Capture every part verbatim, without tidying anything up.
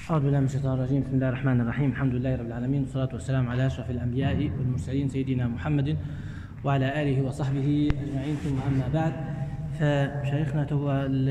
أعوذ بالله من الشيطان الرجيم. بسم الله الرحمن الرحيم. الحمد لله رب العالمين، والصلاة والسلام على أشرف الأنبياء والمرسلين سيدنا محمد وعلى آله وصحبه أجمعين، ثم أما بعد. فشيخنا تو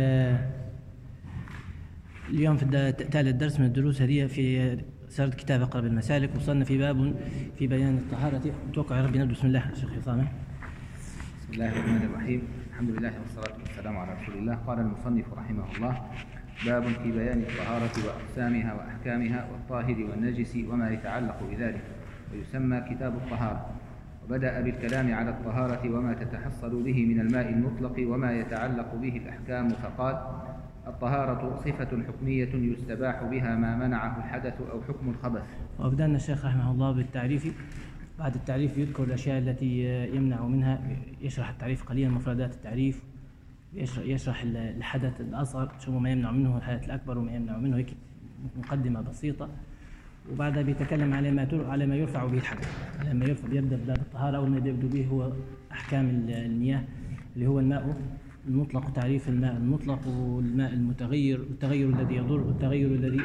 اليوم في ثالث درس من الدروس هذه في سرد كتاب أقرب المسالك، وصلنا في باب في بيان الطهارة. أتوقع يا ربي نبدأ. بسم الله شيخ عصام. بسم الله الرحمن الرحيم. الحمد لله والصلاة والسلام على رسول الله. قال المصنف رحمه الله: باب في بيان الطهارة وأقسامها وأحكامها والطاهر والنجس وما يتعلق بذلك، ويسمى كتاب الطهارة. وبدأ بالكلام على الطهارة وما تتحصل به من الماء المطلق وما يتعلق به الأحكام، فقال: الطهارة صفة حكمية يستباح بها ما منعه الحدث أو حكم الخبث. وأبدأنا الشيخ رحمه الله بالتعريف. بعد التعريف يذكر الأشياء التي يمنع منها، يشرح التعريف قليلا، مفردات التعريف، يشرح الحدث الأصغر شو ما يمنع منه، الحدث الأكبر وما يمنع منه، هيك مقدمة بسيطة. وبعدها بيتكلم على ما على ما يرفع به الحدث، على ما يرفع. بيبدأ بباب الطهارة. أول ما يبدأ به هو أحكام المياه، اللي هو الماء المطلق، تعريف الماء المطلق والماء المتغير، والتغير الذي يضر والتغير الذي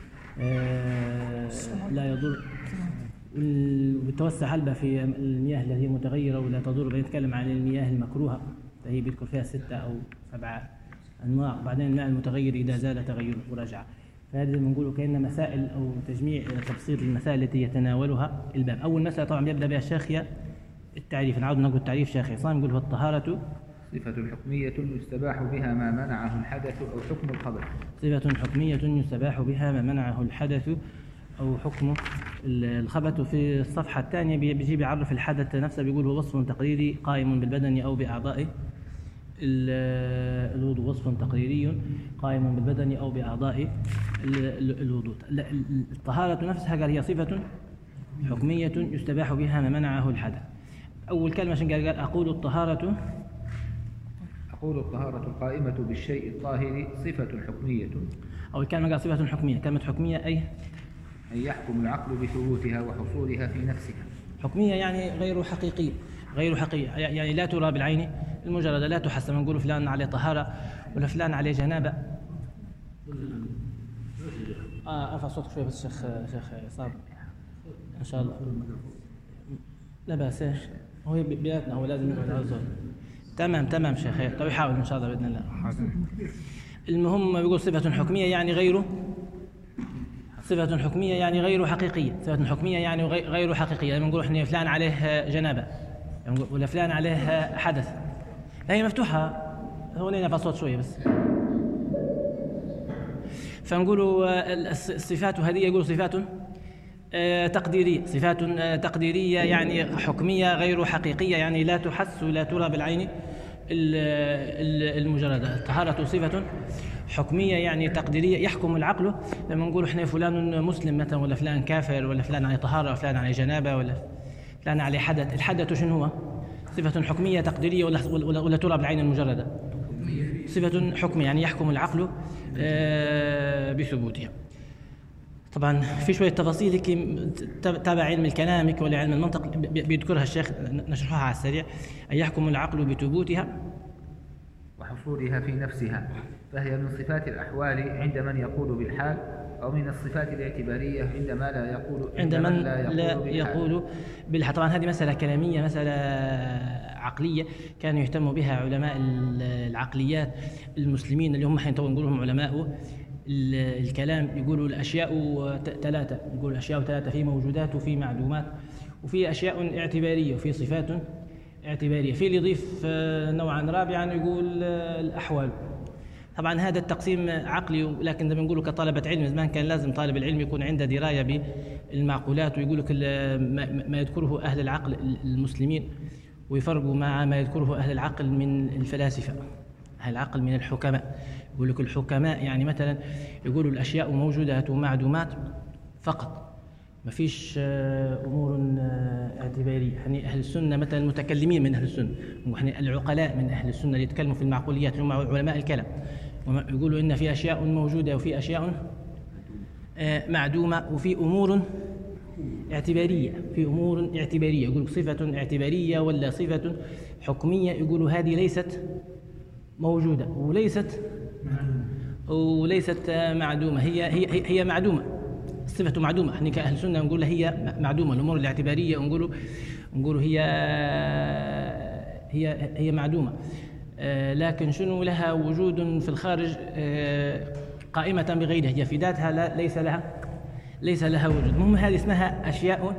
آه لا يضر، وبتوسع هلبة في المياه التي هي متغيرة ولا تضر. بيتكلم عن المياه المكروهة، فهي بيذكر فيها ستة أو سبعة أنواع. بعدين الماء المتغير إذا زال تغيره ورجع. فهذا اللي بنقوله كأن مسائل أو تجميع تبسيط المسائل التي يتناولها الباب. أول مسألة طبعا بيبدأ بها الشيخ هي التعريف. نعود نقول التعريف شيخ عصام يقول: الطهارة صفة حكمية يستباح بها ما منعه الحدث أو حكم الخبث. صفة حكمية يستباح بها ما منعه الحدث أو حكم الخبث. في الصفحة الثانية بيجي بيعرف الحدث نفسه، بيقول: هو وصف تقريري قائم بالبدن أو بأعضائه الوضوء. وصف تقريري قائم بالبدن أو بأعضاء الوضوء. الطهارة نفسها قال هي صفة حكمية يستباح بها ما منعه الحدث. أول كلمة قال قال أقول الطهارة أقول الطهارة القائمة بالشيء الطاهر صفة حكمية. أول كلمة قال صفة حكمية. كلمة حكمية أي أن يحكم العقل بثبوتها وحصولها في نفسها. حكمية يعني غير حقيقية، غير حقيقية يعني لا ترى بالعين المجردة، لا تحس. ما نقول فلان عليه طهارة ولا فلان عليه جنابة. آه أرفع صوتك شوي بس شيخ شيخ عصام إن شاء الله. لا بأس، إيش هو بياتنا، هو لازم يقعد على الصوت. تمام تمام شيخ. طيب يحاول إن شاء الله بإذن الله. المهم بيقول صفة حكمية يعني غير صفة حكمية يعني غير حقيقية. صفة حكمية يعني غير حقيقية. لما نقول إحنا فلان عليه جنابة ولا فلان عليه حدث، هي مفتوحة. هون نرفع صوت شوية بس. فنقولوا الصفات هذه يقول صفات تقديرية. صفات تقديرية يعني حكمية غير حقيقية، يعني لا تحس ولا ترى بالعين المجردة. الطهارة صفة حكمية يعني تقديرية يحكم العقل. لما نقول احنا فلان مسلم مثلا ولا فلان كافر ولا فلان عليه طهارة ولا فلان عليه جنابة ولا فلان عليه حدث، الحدث شنو هو؟ صفة حكمية تقديرية ولا, ولا, ولا ترى بالعين المجردة؟ صفة حكمية يعني يحكم العقل بثبوتها. طبعا في شوية تفاصيل تابع علم الكلام ولا علم المنطق بيذكرها الشيخ، نشرحها على السريع. أن يحكم العقل بثبوتها وحصولها في نفسها، فهي من صفات الأحوال عند من يقول بالحال، أو من الصفات الاعتبارية عند ما لا يقول عند من لا يقول, لا بالحال. يقول بالحال. طبعا هذه مسألة كلامية، مسألة عقلية كانوا يهتموا بها علماء العقليات المسلمين اللي هم حين نقول لهم علماء الكلام. يقولوا الأشياء ثلاثة، يقولوا الأشياء ثلاثة: في موجودات وفي معدومات وفي أشياء اعتبارية وفي صفات اعتبارية. في اللي يضيف نوعا رابعا يقول الأحوال. طبعا هذا التقسيم عقلي، لكن زي ما نقولوا كطلبة علم زمان كان لازم طالب العلم يكون عنده دراية بالمعقولات، ويقول لك ما يذكره أهل العقل المسلمين ويفرقوا مع ما يذكره أهل العقل من الفلاسفة، أهل العقل من الحكماء. يقول لك الحكماء يعني مثلا يقولوا الأشياء موجودات ومعدومات فقط، ما فيش أمور اعتبارية. يعني أهل السنة مثلا المتكلمين من أهل السنة، يعني العقلاء من أهل السنة اللي يتكلموا في المعقوليات هم علماء الكلام، يقولوا إن في أشياء موجودة وفي أشياء معدومة وفي أمور اعتبارية. في أمور اعتبارية يقول صفة اعتبارية ولا صفة حكمية، يقولوا هذه ليست موجودة وليست وليست معدومة، هي هي هي معدومة، صفة معدومة. احنا كأهل السنة نقول هي معدومة، الأمور الاعتبارية نقولوا نقولوا هي هي هي معدومة، لكن شنو لها وجود في الخارج قائمة بغيرها، هي في ذاتها لا ليس لها ليس لها وجود. المهم هذه اسمها أشياء،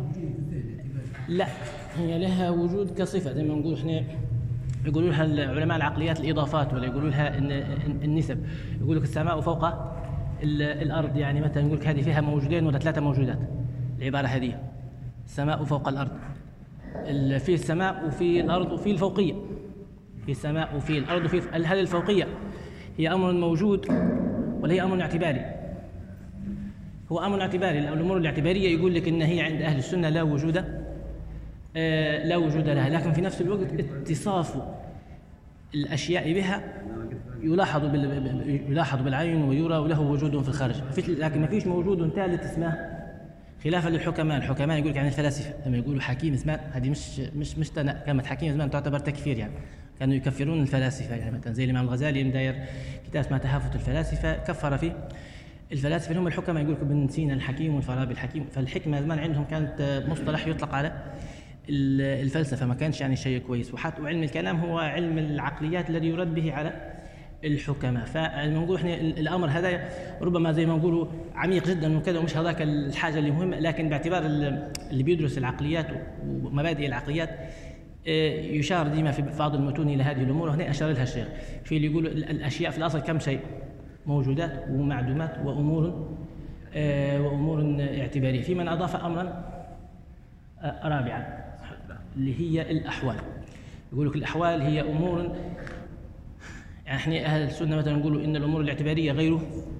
لا هي لها وجود كصفة، زي ما نقول احنا يقولوا لها علماء العقليات الإضافات، ولا يقولوا لها النسب. يقول لك السماء فوق الأرض، يعني مثلا يقول لك هذه فيها موجودين ولا ثلاثة موجودات، العبارة هذه السماء فوق الأرض، في السماء وفي الأرض وفي الفوقية، في السماء وفي الأرض وفي هل الفوقية هي أمر موجود ولا هي أمر اعتباري؟ هو أمر اعتباري. الأمور الاعتبارية يقول لك إن هي عند أهل السنة لا وجود آه لا وجود لها، لكن في نفس الوقت اتصاف الأشياء بها يلاحظ بال... يلاحظ بالعين ويرى وله وجود في الخارج، لكن ما فيش موجود ثالث اسمه، خلافا للحكماء. الحكماء يقول لك عن الفلاسفة لما يقولوا حكيم اسمه، هذه مش مش مش كلمة حكيم زمان تعتبر تكفير، يعني كانوا يكفرون الفلاسفة، يعني مثلا زي الإمام الغزالي مداير كتاب اسمه تهافت الفلاسفة، كفر فيه الفلاسفة اللي هم الحكماء، يقول لك ابن سينا الحكيم والفارابي الحكيم. فالحكمة زمان عندهم كانت مصطلح يطلق على الفلسفة، ما كانش يعني شيء كويس. وحتى وعلم الكلام هو علم العقليات الذي يرد به على الحكماء. فنقول احنا الامر هذا ربما زي ما نقولوا عميق جدا وكذا، ومش هذاك الحاجه اللي مهمه، لكن باعتبار اللي بيدرس العقليات ومبادئ العقليات يشار ديما في بعض المتون الى هذه الامور، وهنا اشار لها الشيخ في اللي يقول الاشياء في الاصل كم شيء، موجودات ومعدومات وامور وامور اعتباريه. في من اضاف امرا رابعا اللي هي الاحوال. يقول لك الاحوال هي امور، يعني احنا اهل السنه مثلا نقولوا ان الامور الاعتباريه غير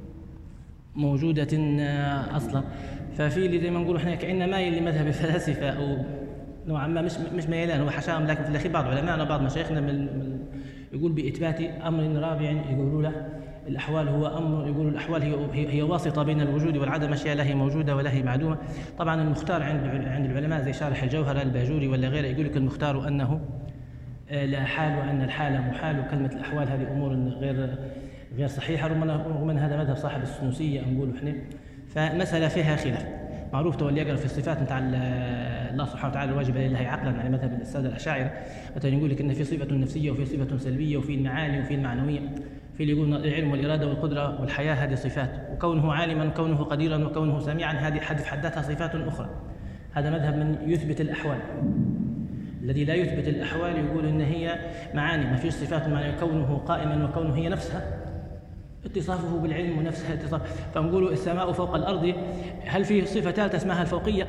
موجوده اصلا. ففي اللي زي ما نقولوا احنا كأننا مايل لمذهب الفلاسفه، او نوعا ما مش مش ميلان، هو حشاهم، لكن في الاخير بعض علمائنا وبعض مشايخنا من يقول باثبات امر رابع، يقولوا له الاحوال هو امر، يقولوا الاحوال هي هي واسطه بين الوجود والعدم، اشياء لا هي موجوده ولا هي معدومه. طبعا المختار عند عند العلماء زي شارح الجوهره الباجوري ولا غيره يقول لك المختار انه لا حال، وأن الحال محال، وكلمة الأحوال هذه أمور غير غير صحيحة، رغم أن هذا مذهب صاحب السنوسية نقول إحنا. فالمسألة فيها خلاف معروف. تولي يقرأ في الصفات نتاع الله سبحانه وتعالى الواجب لله عقلا على مذهب السادة الأشاعرة، مثلا يقول لك إن في صفة نفسية وفي صفة سلبية وفي المعاني وفي المعنوية. في اللي يقول العلم والإرادة والقدرة والحياة هذه صفات، وكونه عالما وكونه قديرا وكونه سميعا هذه حد في حد ذاتها صفات أخرى. هذا مذهب من يثبت الأحوال. الذي لا يثبت الأحوال يقول إن هي معاني، ما فيش صفات معنى، كونه قائما وكونه هي نفسها اتصافه بالعلم ونفسها اتصاف. فنقول السماء فوق الأرض، هل في صفة ثالثة اسمها الفوقية؟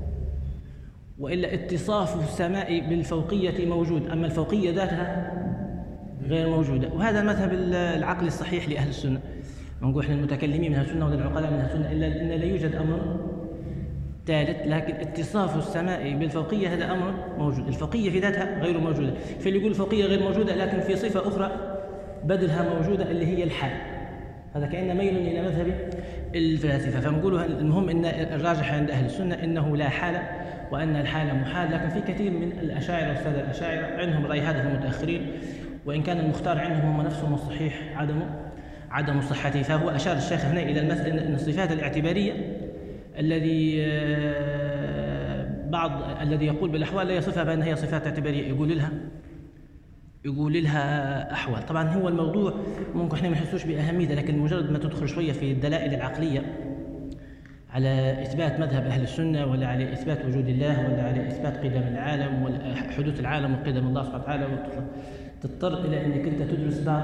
وإلا اتصاف السماء بالفوقية موجود، أما الفوقية ذاتها غير موجودة. وهذا المذهب العقل الصحيح لأهل السنة. نقول إحنا المتكلمين من أهل السنة والعقلاء من أهل السنة إلا إن لا يوجد أمر ثالث، لكن اتصاف السماء بالفوقية هذا أمر موجود. الفوقية في ذاتها غير موجودة. في اللي يقول الفوقية غير موجودة لكن في صفة أخرى بدلها موجودة اللي هي الحال، هذا كأن ميل إلى مذهب الفلاسفة. فنقول المهم إن الراجح عند أهل السنة إنه لا حال، وأن الحال محال. لكن في كثير من الأشاعرة والسادة الأشاعرة عندهم رأي هذا في المتأخرين، وإن كان المختار عندهم هم نفسهم الصحيح عدم عدم صحته. فهو أشار الشيخ هنا إلى المسألة أن الصفات الاعتبارية الذي بعض الذي يقول بالأحوال لا يصفها بأنها هي صفات اعتبارية، يقول لها يقول لها أحوال. طبعا هو الموضوع ممكن احنا ما نحسوش بأهميته، لكن مجرد ما تدخل شوية في الدلائل العقلية على إثبات مذهب أهل السنة، ولا على إثبات وجود الله، ولا على إثبات قدم العالم وحدوث العالم وقدم الله سبحانه وتعالى، تضطر إلى أنك أنت تدرس بعض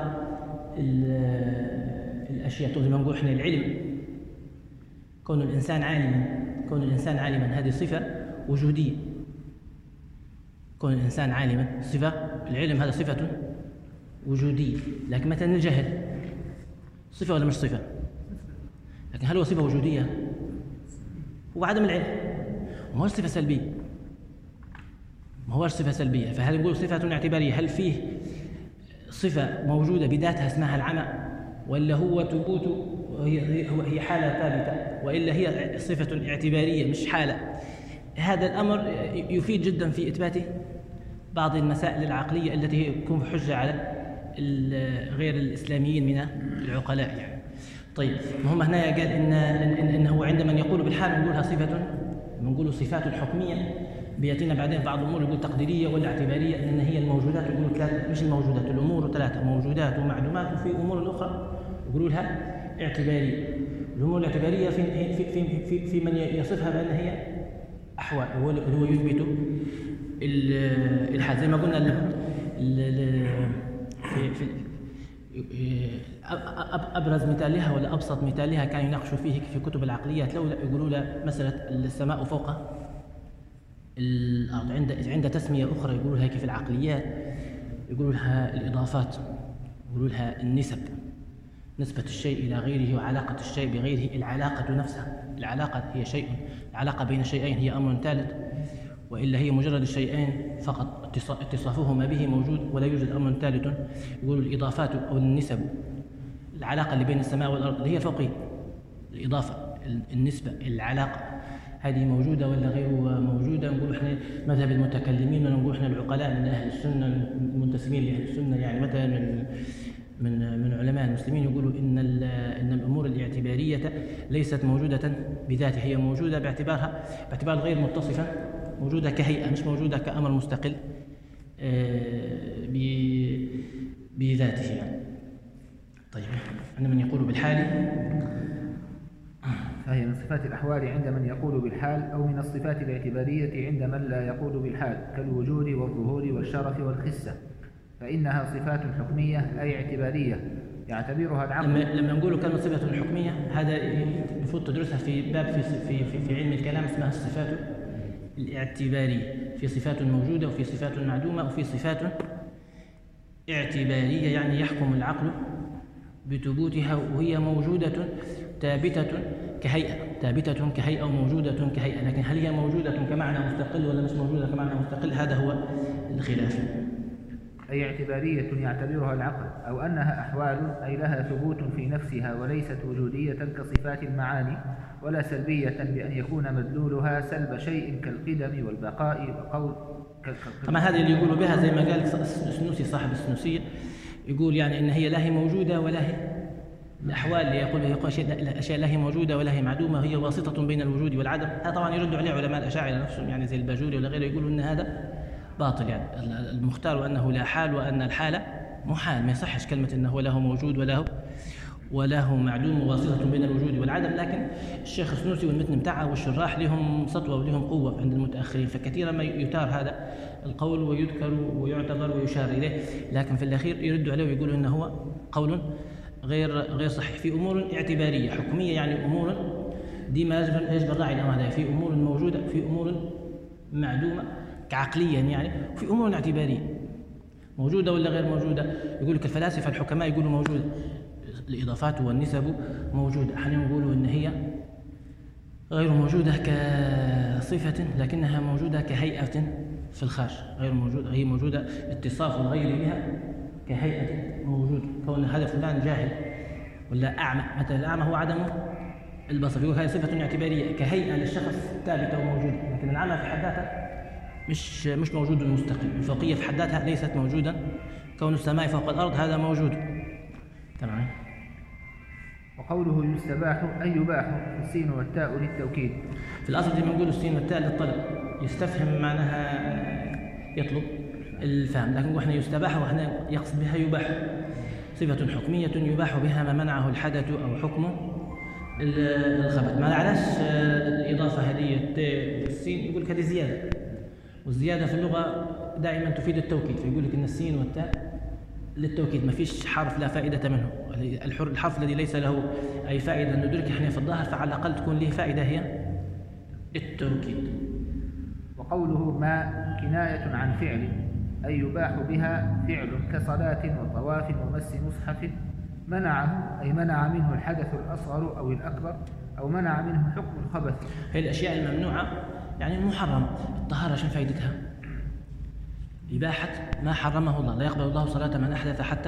الأشياء. زي ما نقول احنا العلم، كون الإنسان عالما كون الإنسان عالما هذه صفة وجودية. كون الإنسان عالما صفة، العلم هذا صفة وجودية. لكن مثلا الجهل صفة ولا مش صفة؟ لكن هل هو صفة وجودية؟ هو عدم العلم، ما هو صفة سلبية، ما هو صفة سلبية. فهل نقول صفة اعتبارية؟ هل فيه صفة موجودة بذاتها اسمها العمى، ولا هو ثبوت هي هي حالة ثابتة، وإلا هي صفة اعتبارية مش حالة؟ هذا الأمر يفيد جدا في إثبات بعض المسائل العقلية التي تكون حجة على غير الإسلاميين من العقلاء يعني. طيب هم هنا قال إن, إن, إن هو عندما يقول بالحال نقولها صفة، نقول صفات حكمية، بيأتينا بعدين بعض الأمور يقول تقديرية ولا اعتبارية، إن هي الموجودات يقولوا ثلاثة، مش الموجودات، الأمور ثلاثة، موجودات ومعلومات، وفي أمور أخرى يقولوا لها اعتبارية. الأمور الاعتبارية في في في في, في من يصفها بأن هي أحوال، هو هو يثبت الحال زي ما قلنا ال ال في في أبرز مثالها ولا أبسط مثالها كان يناقشوا فيه في كتب العقليات، لو يقولوا له مسألة السماء فوق الأرض، عند عند تسمية أخرى يقولوا لها كيف العقليات يقولوا لها الإضافات، يقولوا لها النسب، نسبة الشيء إلى غيره وعلاقة الشيء بغيره. العلاقة نفسها، العلاقة هي شيء، العلاقة بين شيئين هي أمر ثالث، وإلا هي مجرد الشيئين فقط اتصافهما به موجود ولا يوجد أمر ثالث. يقولوا الإضافات أو النسب، العلاقة اللي بين السماء والأرض اللي هي فوقية، الإضافة، النسبة، العلاقة هذه موجودة ولا غير موجودة. نقول إحنا مذهب المتكلمين، ونقول إحنا العقلاء من أهل السنة المنتسبين لأهل السنة، يعني مثلا من من من علماء المسلمين يقولوا إن إن الأمور الاعتبارية ليست موجودة بذاتها، هي موجودة باعتبارها باعتبار غير متصفة، موجودة كهيئة مش موجودة كأمر مستقل بذاته يعني. طيب عند من يقول بالحال، فهي من صفات الأحوال عند من يقول بالحال، أو من الصفات الاعتبارية عند من لا يقول بالحال، كالوجود والظهور والشرف والخسة، فإنها صفات حكمية أي اعتبارية يعتبرها العقل. لما لما نقول كلمة صفة حكمية، هذا المفروض تدرسها في باب في في في, في علم الكلام اسمها الصفات الاعتبارية. في صفات موجودة وفي صفات معدومة وفي صفات اعتبارية، يعني يحكم العقل بثبوتها وهي موجودة ثابتة كهيئة، ثابتة كهيئة وموجودة كهيئة، لكن هل هي موجودة كمعنى مستقل ولا مش موجودة كمعنى مستقل؟ هذا هو الخلاف. أي اعتبارية يعتبرها العقل، أو أنها أحوال أي لها ثبوت في نفسها وليست وجودية كصفات المعاني، ولا سلبية بأن يكون مدلولها سلب شيء كالقدم والبقاء وقول. طبعا هذه اللي يقولوا بها زي ما قال السنوسي صاحب السنوسية، يقول يعني إن هي لا هي موجودة ولا هي الأحوال اللي يقول يقول أشياء لا هي موجودة ولا هي معدومة، هي واسطة بين الوجود والعدم. هذا طبعا يرد عليه علماء الأشاعرة نفسهم، يعني زي الباجوري ولا غيره، يقولوا إن هذا باطل، يعني المختار أنه لا حال وأن الحالة محال، ما يصحش كلمة أنه له موجود وله وله معدوم وواسطة بين الوجود والعدم. لكن الشيخ السنوسي والمتن بتاعه والشراح لهم سطوة ولهم قوة عند المتأخرين، فكثيرا ما يثار هذا القول ويذكر ويعتبر ويشار إليه، لكن في الأخير يردوا عليه ويقولوا أنه هو قول غير غير صحيح. في أمور اعتبارية حكمية، يعني أمور دي ما يجب يجب الراعي الأمر هذا، في أمور موجودة، في أمور معدومة كعقليا يعني، وفي أمور اعتبارية موجودة ولا غير موجودة. يقول لك الفلاسفة الحكماء يقولوا موجودة، الإضافات والنسب موجودة، أحيانا يقولوا إن هي غير موجودة كصفة لكنها موجودة كهيئة في الخارج، غير موجودة، هي موجودة اتصاف الغير بها كهيئة موجود، كون هذا فلان جاهل ولا أعمى مثلا، الأعمى هو عدم البصر، يقول هذه صفة اعتبارية كهيئة للشخص ثابتة وموجودة، لكن العمى في حد ذاتها مش مش موجود مستقل، الفوقية في حد ذاتها ليست موجودة، كون السماء فوق الأرض هذا موجود. تمام. وقوله يستباح أي يباح، السين والتاء للتوكيد. في الأصل لما نقول السين والتاء للطلب، يستفهم معناها يطلب الفهم، لكن احنا يستباح واحنا يقصد بها يباح، صفة حكمية يباح بها ما منعه الحدث أو حكمه الخبث. ما علاش الإضافة هذه السين؟ يقول لك هذه زيادة، والزيادة في اللغة دائما تفيد التوكيد، فيقول لك إن السين والتاء للتوكيد، ما فيش حرف لا فائدة منه، الحرف الذي ليس له أي فائدة ندرك احنا في الظاهر، فعلى الأقل تكون له فائدة هي التوكيد. وقوله ما كناية عن فعل، أي يباح بها فعل كصلاة وطواف ومس مصحف، منعه أي منع منه الحدث الأصغر أو الأكبر، أو منع منه حكم الخبث. هي الأشياء الممنوعة يعني المحرمة. الطهارة شو فائدتها؟ إباحة ما حرمه الله، لا يقبل الله صلاة من أحدث حتى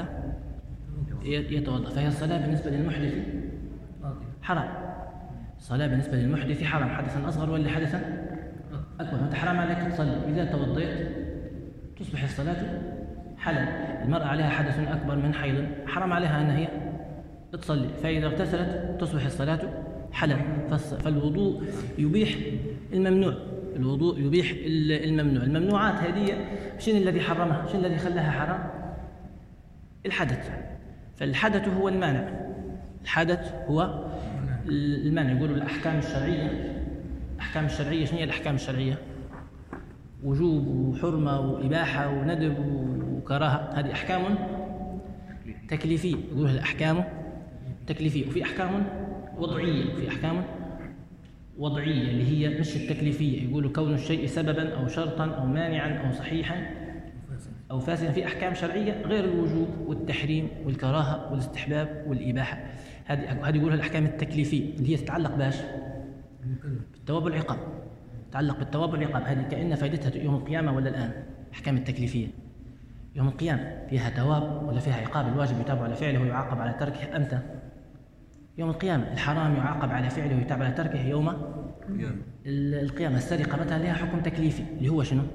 يتوضأ، فهي الصلاة بالنسبة للمحدث حرام، الصلاة بالنسبة للمحدث حرام، حدثا أصغر ولا حدثا أكبر، أنت حرام عليك تصلي، إذا توضيت تصبح الصلاة حلل. المرأة عليها حدث أكبر من حيض حرام عليها أن هي تصلي، فإذا اغتسلت تصبح الصلاة حلل. فالوضوء يبيح الممنوع، الوضوء يبيح الممنوع. الممنوعات هذه شنو الذي حرمها؟ شنو الذي خلاها حرام؟ الحدث. فالحدث هو المانع، الحدث هو المانع. يقولوا الأحكام الشرعية، الأحكام الشرعية شنو هي الأحكام الشرعية؟ وجوب وحرمة وإباحة وندب وكراهة، هذه أحكام تكليفية. يقولوا الأحكام تكليفية، وفي أحكام وضعية، وفي أحكام وضعية اللي هي مش التكليفية. يقولوا كون الشيء سببا أو شرطا أو مانعا أو صحيحا أو فاسدا. في أحكام شرعية غير الوجوب والتحريم والكراهة والاستحباب والإباحة، هذه هذه يقولها الأحكام التكليفية اللي هي تتعلق باش بالثواب والعقاب، تتعلق بالثواب والعقاب. هذه كأن فائدتها يوم القيامة ولا الآن؟ الأحكام التكليفية يوم القيامة فيها ثواب ولا فيها عقاب؟ الواجب يتاب على فعله ويعاقب على تركه أمتى؟ يوم القيامة. الحرام يعاقب على فعله ويتاب على تركه يوم القيامة. السرقة مثلا لها حكم تكليفي اللي هو شنو؟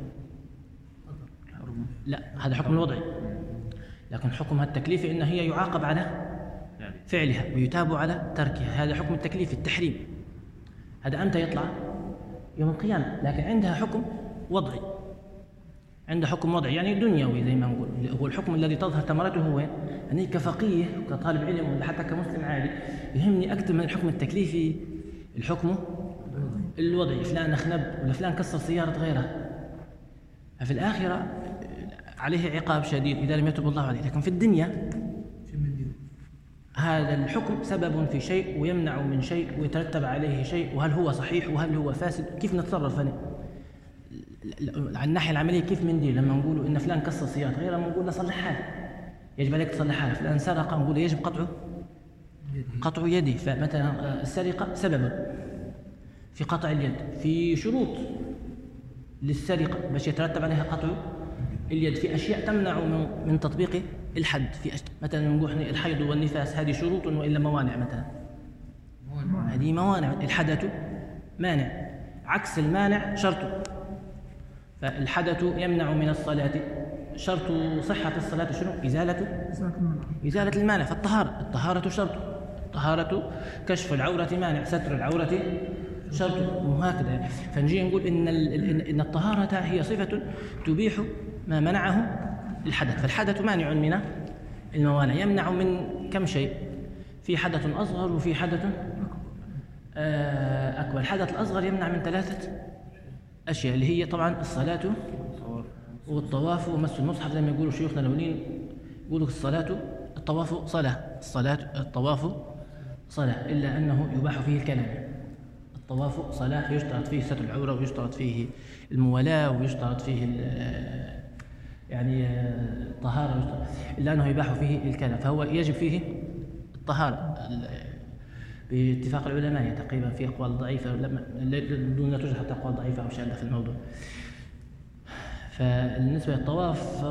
لا، هذا حكم الوضعي، لكن حكمها التكليفي إن هي يعاقب على فعلها ويتاب على تركها. هذا حكم التكليف التحريم، هذا أمتى يطلع؟ يوم القيامة. لكن عندها حكم وضعي، عندها حكم وضعي يعني دنيوي زي ما نقول. هو الحكم الذي تظهر ثمرته وين؟ يعني كفقيه وكطالب علم ولا حتى كمسلم عادي يهمني أكثر من الحكم التكليفي الحكم الوضعي. فلان أخنب ولا فلان كسر سيارة غيره، ففي الآخرة عليه عقاب شديد إذا لم يتب الله عليه. لكن في الدنيا هذا الحكم سبب في شيء ويمنع من شيء ويترتب عليه شيء، وهل هو صحيح وهل هو فاسد؟ كيف نتصرف هنا؟ على الناحية العملية كيف مندير؟ لما نقولوا إن فلان كسر سيارة غيره نقول له صلح حاله، يجب عليك تصلح حاله. فلان سرق نقول يجب قطعه قطع يده. فمثلا السرقة سبب في قطع اليد، في شروط للسرقة باش يترتب عليها قطع اليد، في أشياء تمنع من, من تطبيق الحد. في أشياء مثلا نقول الحيض والنفاس هذه شروط وإلا موانع، مثلا هذه موانع. الحدث مانع، عكس المانع شرط. فالحدث يمنع من الصلاة، شرط صحة الصلاة شنو؟ إزالة إزالة المانع. فالطهارة، الطهارة شرط، الطهارة كشف العورة مانع، ستر العورة شرط، وهكذا. فنجي نقول إن إن الطهارة هي صفة تبيح ما منعه الحدث. فالحدث مانع من الموانع، يمنع من كم شيء؟ في حدث أصغر وفي حدث أكبر. الحدث الأصغر يمنع من ثلاثة أشياء اللي هي طبعا الصلاة والطواف ومس المصحف. زي ما يقولوا شيوخنا الأولين يقولوا الصلاة الطواف صلاة، الصلاة الطواف صلاة، إلا أنه يباح فيه الكلام. الطواف صلاة يشترط فيه ستر العورة ويشترط فيه الموالاة ويشترط فيه يعني الطهارة، إلا أنه يباح فيه الكلام، فهو يجب فيه الطهارة باتفاق العلماء. تقريبا في أقوال ضعيفة دون لا توجد حتى أقوال ضعيفة أو شاذة في الموضوع. فالنسبة للطواف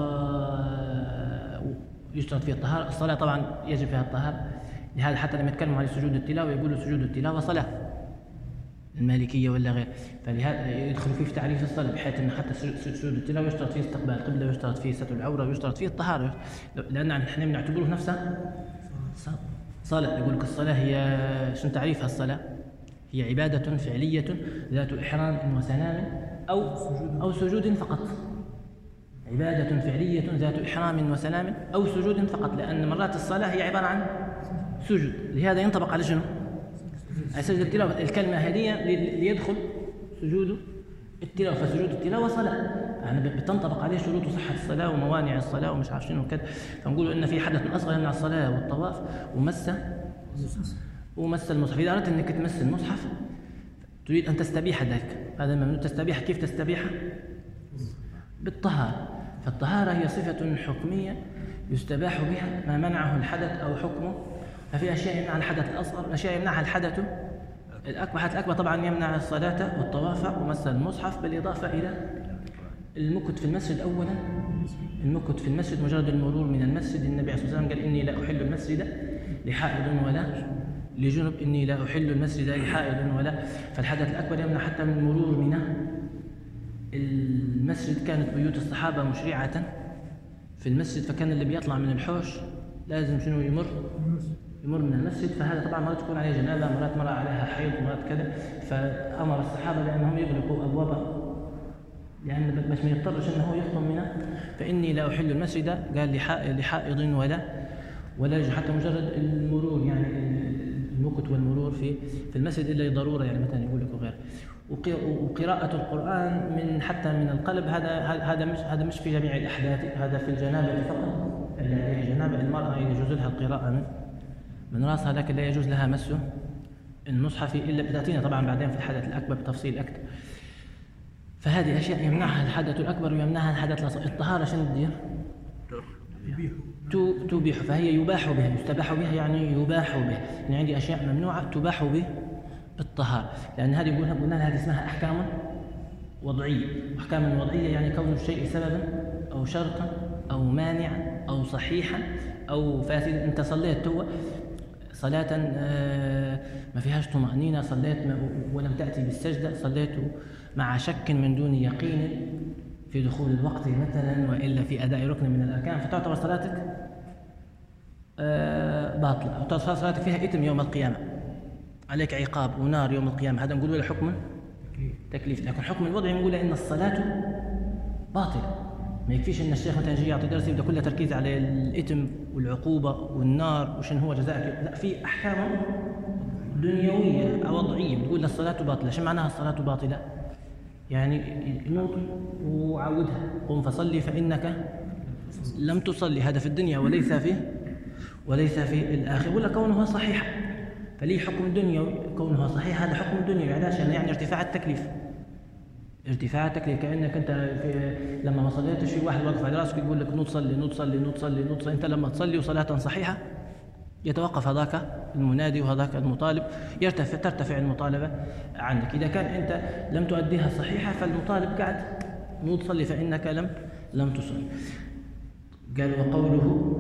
يشترط فيه الطهارة. الصلاة طبعا يجب فيها الطهارة، لهذا حتى لما يتكلموا عن سجود التلاوة يقولوا سجود التلاوة صلاة، المالكية ولا غير. فلهذا يدخل فيه في تعريف الصلاة، بحيث أن حتى سجود التلاوة يشترط فيه استقبال القبلة ويشترط فيه ستر العورة ويشترط فيه الطهارة، لأن نحن بنعتبره نفسه صلاة. يقول لك الصلاة هي شنو تعريفها؟ الصلاة هي عبادة فعلية ذات إحرام وسلام أو أو سجود فقط. عبادة فعلية ذات إحرام وسلام أو سجود فقط، لأن مرات الصلاة هي عبارة عن سجود. لهذا ينطبق على شنو؟ على سجود التلاوة. الكلمة هدية ليدخل سجود التلاوة، فسجود التلاوة صلاة، يعني بتنطبق عليه شروط صحة الصلاة وموانع الصلاة ومش عارف شنو وكذا. فنقول إن في حدث أصغر يمنع الصلاة والطواف ومس ومس المصحف. إذا أردت أنك تمس المصحف تريد أن تستبيح ذلك، هذا ممنوع. تستبيح كيف تستبيح؟ بالطهارة. فالطهارة هي صفة حكمية يستباح بها ما منعه الحدث أو حكمه. ففي أشياء يمنع الحدث الأصغر، أشياء يمنعها الحدث الأكبر. الحدث الأكبر طبعا يمنع الصلاة والطواف ومس المصحف، بالإضافة إلى المكث في المسجد. أولا المكث في المسجد، مجرد المرور من المسجد. النبي عليه الصلاة والسلام قال إني لا أحل المسجد لحائض ولا لجنب، إني لا أحل المسجد لحائض ولا. فالحدث الأكبر يمنع حتى من المرور من المسجد. كانت بيوت الصحابة مشرعة في المسجد، فكان اللي بيطلع من الحوش لازم شنو يمر يمر من المسجد. فهذا طبعا مرات تكون عليه جنابه، مرات مر عليها حيض، مرات كذا. فامر الصحابه بانهم يغلقوا ابوابه لان بس ما يضطرش انه يخطم منها. فاني لا احل المسجد قال لحائض ولا ولا يجوز حتى مجرد المرور، يعني المكت والمرور في في المسجد الا لضروره، يعني مثلا يقول لك وغيره. وقراءة القرآن من حتى من القلب هذا هذا مش هذا مش في جميع الأحداث، هذا في الجنابة فقط. اللي جنابة المرأة يجوز لها القراءة من من رأسها، لكن لا يجوز لها مسه المصحف إلا بتأتينا طبعا بعدين في الحدث الأكبر بتفصيل أكثر. فهذه أشياء يمنعها الحدث الأكبر ويمنعها الحدث الأصغر. الطهارة شنو تدير؟ تبيح، فهي يباح بها، يستباح بها يعني يباح بها. يعني عندي أشياء ممنوعة تباح به بالطهارة، لأن هذه قلنا قلنا هذه اسمها أحكام وضعية. أحكام وضعية يعني كون الشيء سببا أو شرطا أو مانعا أو صحيحا أو فاسدا. أنت صليت تو صلاة ما فيهاش طمأنينة، صليت ولم تأتي بالسجدة، صليت مع شك من دون يقين في دخول الوقت مثلا وإلا في أداء ركن من الأركان، فتعتبر صلاتك باطلة، أو تعتبر صلاتك فيها إثم يوم القيامة، عليك عقاب ونار يوم القيامة. هذا نقول له حكم تكليف. لكن حكم الوضع نقول إن الصلاة باطلة. ما يكفيش إن الشيخ مثلا يجي يعطي درس يبدأ كله تركيز على الإثم والعقوبة والنار وشن هو جزاءك. لا، في أحكام دنيوية أو وضعية بتقول الصلاة باطلة. شو معناها الصلاة باطلة؟ يعني نوط وعودها، قم فصلي فإنك لم تصلي. هذا في الدنيا وليس في وليس في الآخرة. ولا كونها صحيحة، فليه حكم دنيوي كونها صحيح، هذا حكم دنيوي. علاش؟ يعني ارتفاع التكليف. ارتفاع التكليف كأنك أنت في لما ما صليتش في واحد واقف على راسك يقول لك نوض صلي نوض صلي نوض صلي نوض صلي. أنت لما تصلي وصلاة صحيحة يتوقف هذاك المنادي وهذاك المطالب، يرتفع ترتفع المطالبة عنك. إذا كان أنت لم تؤديها صحيحة فالمطالب قاعد نوض صلي فإنك لم لم تصلي. قال وقوله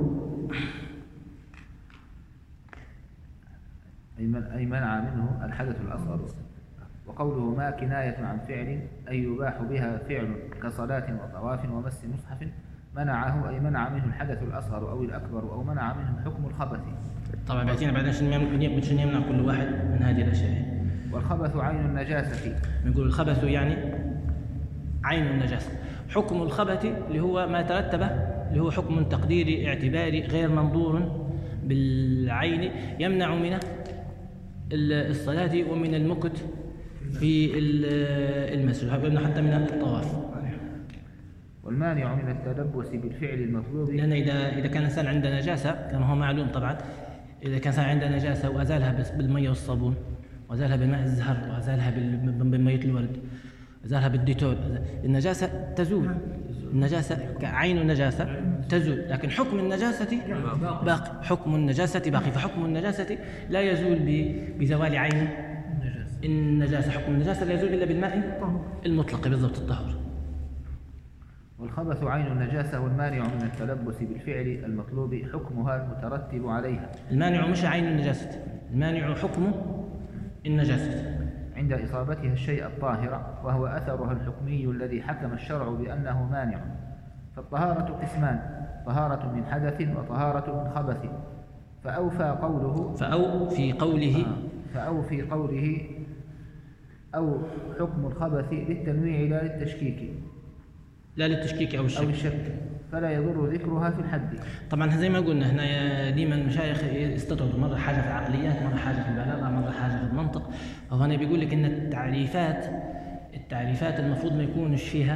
أي منع منه الحدث الأصغر. وقوله ما كناية عن فعل أي يباح بها فعل كصلاة وطواف ومس مصحف، منعه أي منع منه الحدث الأصغر أو الأكبر، أو منع منه حكم الخبث. طبعا بيعطينا بعدين شنو يمنع كل واحد من هذه الأشياء. والخبث عين النجاسة. نقول الخبث يعني عين النجاسة. حكم الخبث اللي هو ما ترتب، اللي هو حكم تقديري اعتباري غير منظور بالعين، يمنع من الصلاة ومن المكت في المسجد، ويمنع حتى من الطواف. والمانع من التلبس بالفعل المطلوب، لأن إذا إذا كان الإنسان عنده نجاسة كما هو معلوم طبعا، إذا كان الإنسان عنده نجاسة وأزالها بالمية والصابون، وأزالها بالماء الزهر، وأزالها بالمية الورد، أزالها بالديتول، النجاسة تزول. النجاسة كعين النجاسة تزول، لكن حكم النجاسة باقي. حكم النجاسة باقي، فحكم النجاسة لا يزول بزوال عين النجاسة. حكم النجاسة لا يزول إلا بالماء المطلق بالضبط الطهور. والخبث عين النجاسة. والمانع من التلبس بالفعل المطلوب حكمها المترتب عليها. المانع مش عين النجاسة، المانع حكم النجاسة عند إصابتها الشيء الطاهر، وهو أثرها الحكمي الذي حكم الشرع بأنه مانع. فالطهارة قسمان: طهارة من حدث وطهارة من خبث. فأوفى قوله فأو في قوله فأو في قوله أو حكم الخبث للتنويع لا للتشكيك لا للتشكيك أو الشك, أو الشك فلا يضر ذكرها في الحد. طبعا زي ما قلنا هنا ديما المشايخ استطردوا مرة حاجة في العقليات، مرة حاجة في البلاغة، مرة حاجة في المنطق. وهنا بيقول لك إن التعريفات التعريفات المفروض ما يكونش فيها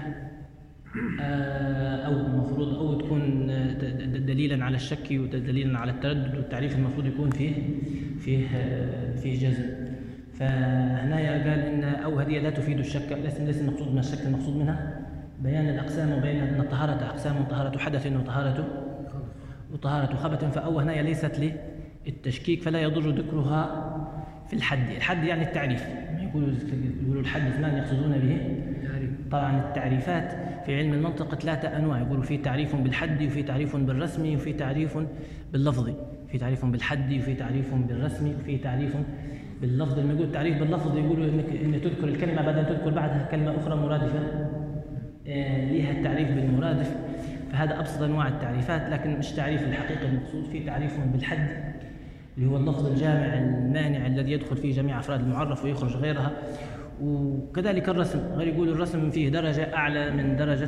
أو المفروض أو تكون دليلا على الشك ودليلا على التردد، والتعريف المفروض يكون فيه فيه فيه جزم. فهنا قال إن أو هذه لا تفيد الشك، ليس ليس المقصود من الشك، المقصود منها بيان الأقسام وبين أن الطهارة أقسام: طهارة حدث وطهارة وطهارة خبث. فأو هنا ليست للتشكيك فلا يضر ذكرها في الحد. الحد يعني التعريف، يقولوا يقولوا الحد زمان يقصدون به طبعا التعريفات في علم المنطق ثلاثة أنواع. يقولوا في تعريف بالحد، وفي تعريف بالرسمي، وفي تعريف باللفظي. في تعريف بالحد، وفي تعريف بالرسمي، وفي تعريف باللفظ. لما يقول تعريف باللفظ يقولوا إنك إن تذكر الكلمة بعد أن تذكر بعدها كلمة أخرى مرادفة لها التعريف بالمرادف. فهذا أبسط أنواع التعريفات، لكن مش تعريف الحقيقي المقصود. في تعريف بالحد اللي هو اللفظ الجامع المانع الذي يدخل فيه جميع أفراد المعرف ويخرج غيرها. وكذلك الرسم، غير يقول الرسم فيه درجة أعلى من درجة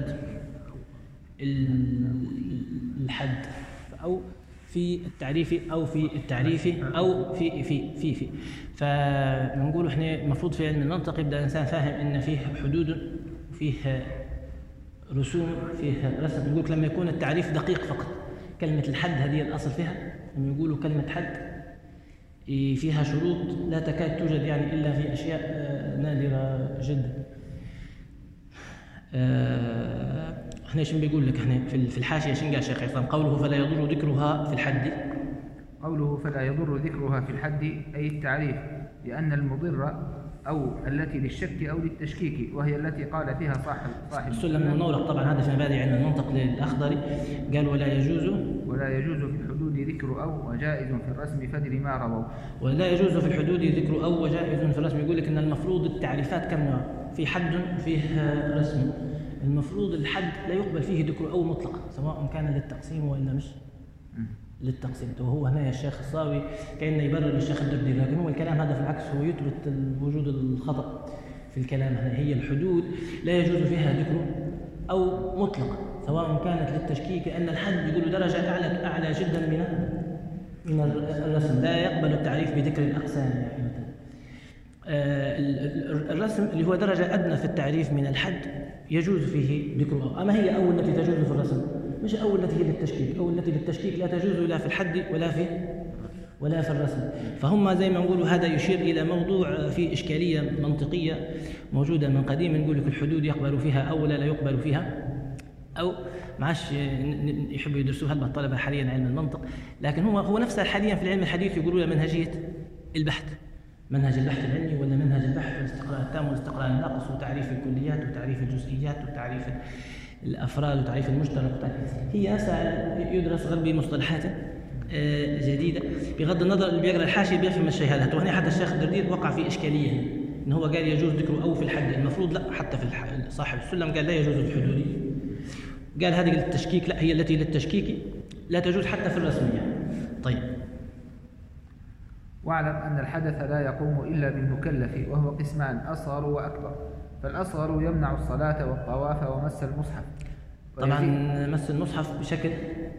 الحد، أو في التعريف أو في التعريف أو في في في في فنقول إحنا المفروض في علم المنطق يبدأ الإنسان فاهم إن فيه حدود وفيه رسوم فيه رسم. نقول لما يكون التعريف دقيق فقط، كلمة الحد هذه الأصل فيها، لما يقولوا كلمة حد فيها شروط لا تكاد توجد يعني إلا في أشياء نادرة جدا. احنا ايش بيقول لك احنا في الحاشية شن قال شيخ عصام؟ قوله فلا يضر ذكرها في الحد، قوله فلا يضر ذكرها في الحد أي التعريف، لأن المضر أو التي للشك أو للتشكيك، وهي التي قال فيها صاحب صاحب السلم المنورق. طبعا هذا في مبادئ علم المنطق للأخضري، قال ولا يجوز ولا يجوز في الحدود ذكر أو وجائز في الرسم فدر ما رووا. ولا يجوز في الحدود ذكر أو وجائز في الرسم. يقول لك إن المفروض التعريفات كم نوع؟ في حد وفيه رسم. المفروض الحد لا يقبل فيه ذكر أو مطلقا، سواء كان للتقسيم وإلا مش للتقسيم. وهو هنا الشيخ الصاوي كأنه يبرر للشيخ الدردير، لكن هو الكلام هذا في العكس هو يثبت وجود الخطأ في الكلام. هنا هي الحدود لا يجوز فيها ذكر أو مطلقا، سواء كانت للتشكيك، أن الحد يقول درجة أعلى أعلى جدا من من الرسم، لا يقبل التعريف بذكر الأقسام. يعني الرسم اللي هو درجة أدنى في التعريف من الحد يجوز فيه ذكره، أما هي أول التي تجوز في الرسم، مش أول التي هي للتشكيك. أول التي للتشكيك لا تجوز لا في الحد ولا في ولا في الرسم. فهم زي ما نقولوا هذا يشير إلى موضوع في إشكالية منطقية موجودة من قديم. نقول لك الحدود يقبل فيها أو لا, لا يقبل فيها، أو معاش يحبوا يدرسوها الطلبة حاليا علم المنطق، لكن هو هو نفسه حاليا في العلم الحديث يقولوا له منهجية البحث، منهج البحث العلمي ولا منهج البحث والاستقراء التام والاستقراء الناقص، وتعريف الكليات وتعريف الجزئيات وتعريف الأفراد وتعريف المشترك. هي نفسها يدرس غير بمصطلحات جديدة. بغض النظر اللي بيقرأ الحاشية بيفهم الشيء هذا. وهنا حتى الشيخ الدردير وقع في إشكالية، إن هو قال يجوز ذكره أو في الحد، المفروض لا، حتى في صاحب السلم قال لا يجوز الحدود، قال هذه للتشكيك، لا هي التي للتشكيك لا تجوز حتى في الرسمية. طيب، واعلم أن الحدث لا يقوم إلا بالمكلف، وهو قسمان أصغر وأكبر. فالأصغر يمنع الصلاة والطواف ومس المصحف. طبعا مس المصحف بشكل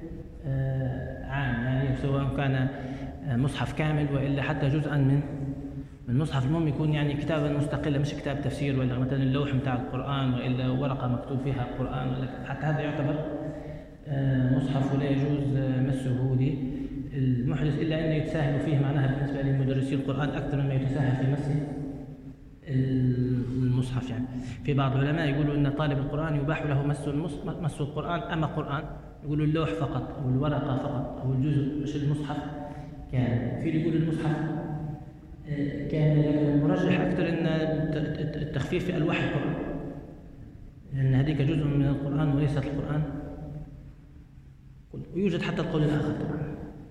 عام، يعني سواء كان مصحف كامل وإلا حتى جزءا من من مصحف. المهم يكون يعني كتابا مستقلة، مش كتاب تفسير ولا مثلا اللوح بتاع القرآن وإلا ورقة مكتوب فيها القرآن، ولا حتى هذا يعتبر مصحف ولا يجوز مسه للمحدث، إلا أنه يتساهل فيه معناها بالنسبة لمدرسي القرآن أكثر مما يتساهل في مس المصحف. يعني في بعض العلماء يقولوا أن طالب القرآن يباح له مس مس القرآن، أما القرآن يقولوا اللوح فقط أو الورقة فقط أو الجزء، مش المصحف كان. في اللي يقول المصحف كان، لكن المرجح أكثر أن التخفيف في ألواح القرآن، لأن هذيك جزء من القرآن وليست القرآن. ويوجد حتى القول الآخر طبعا.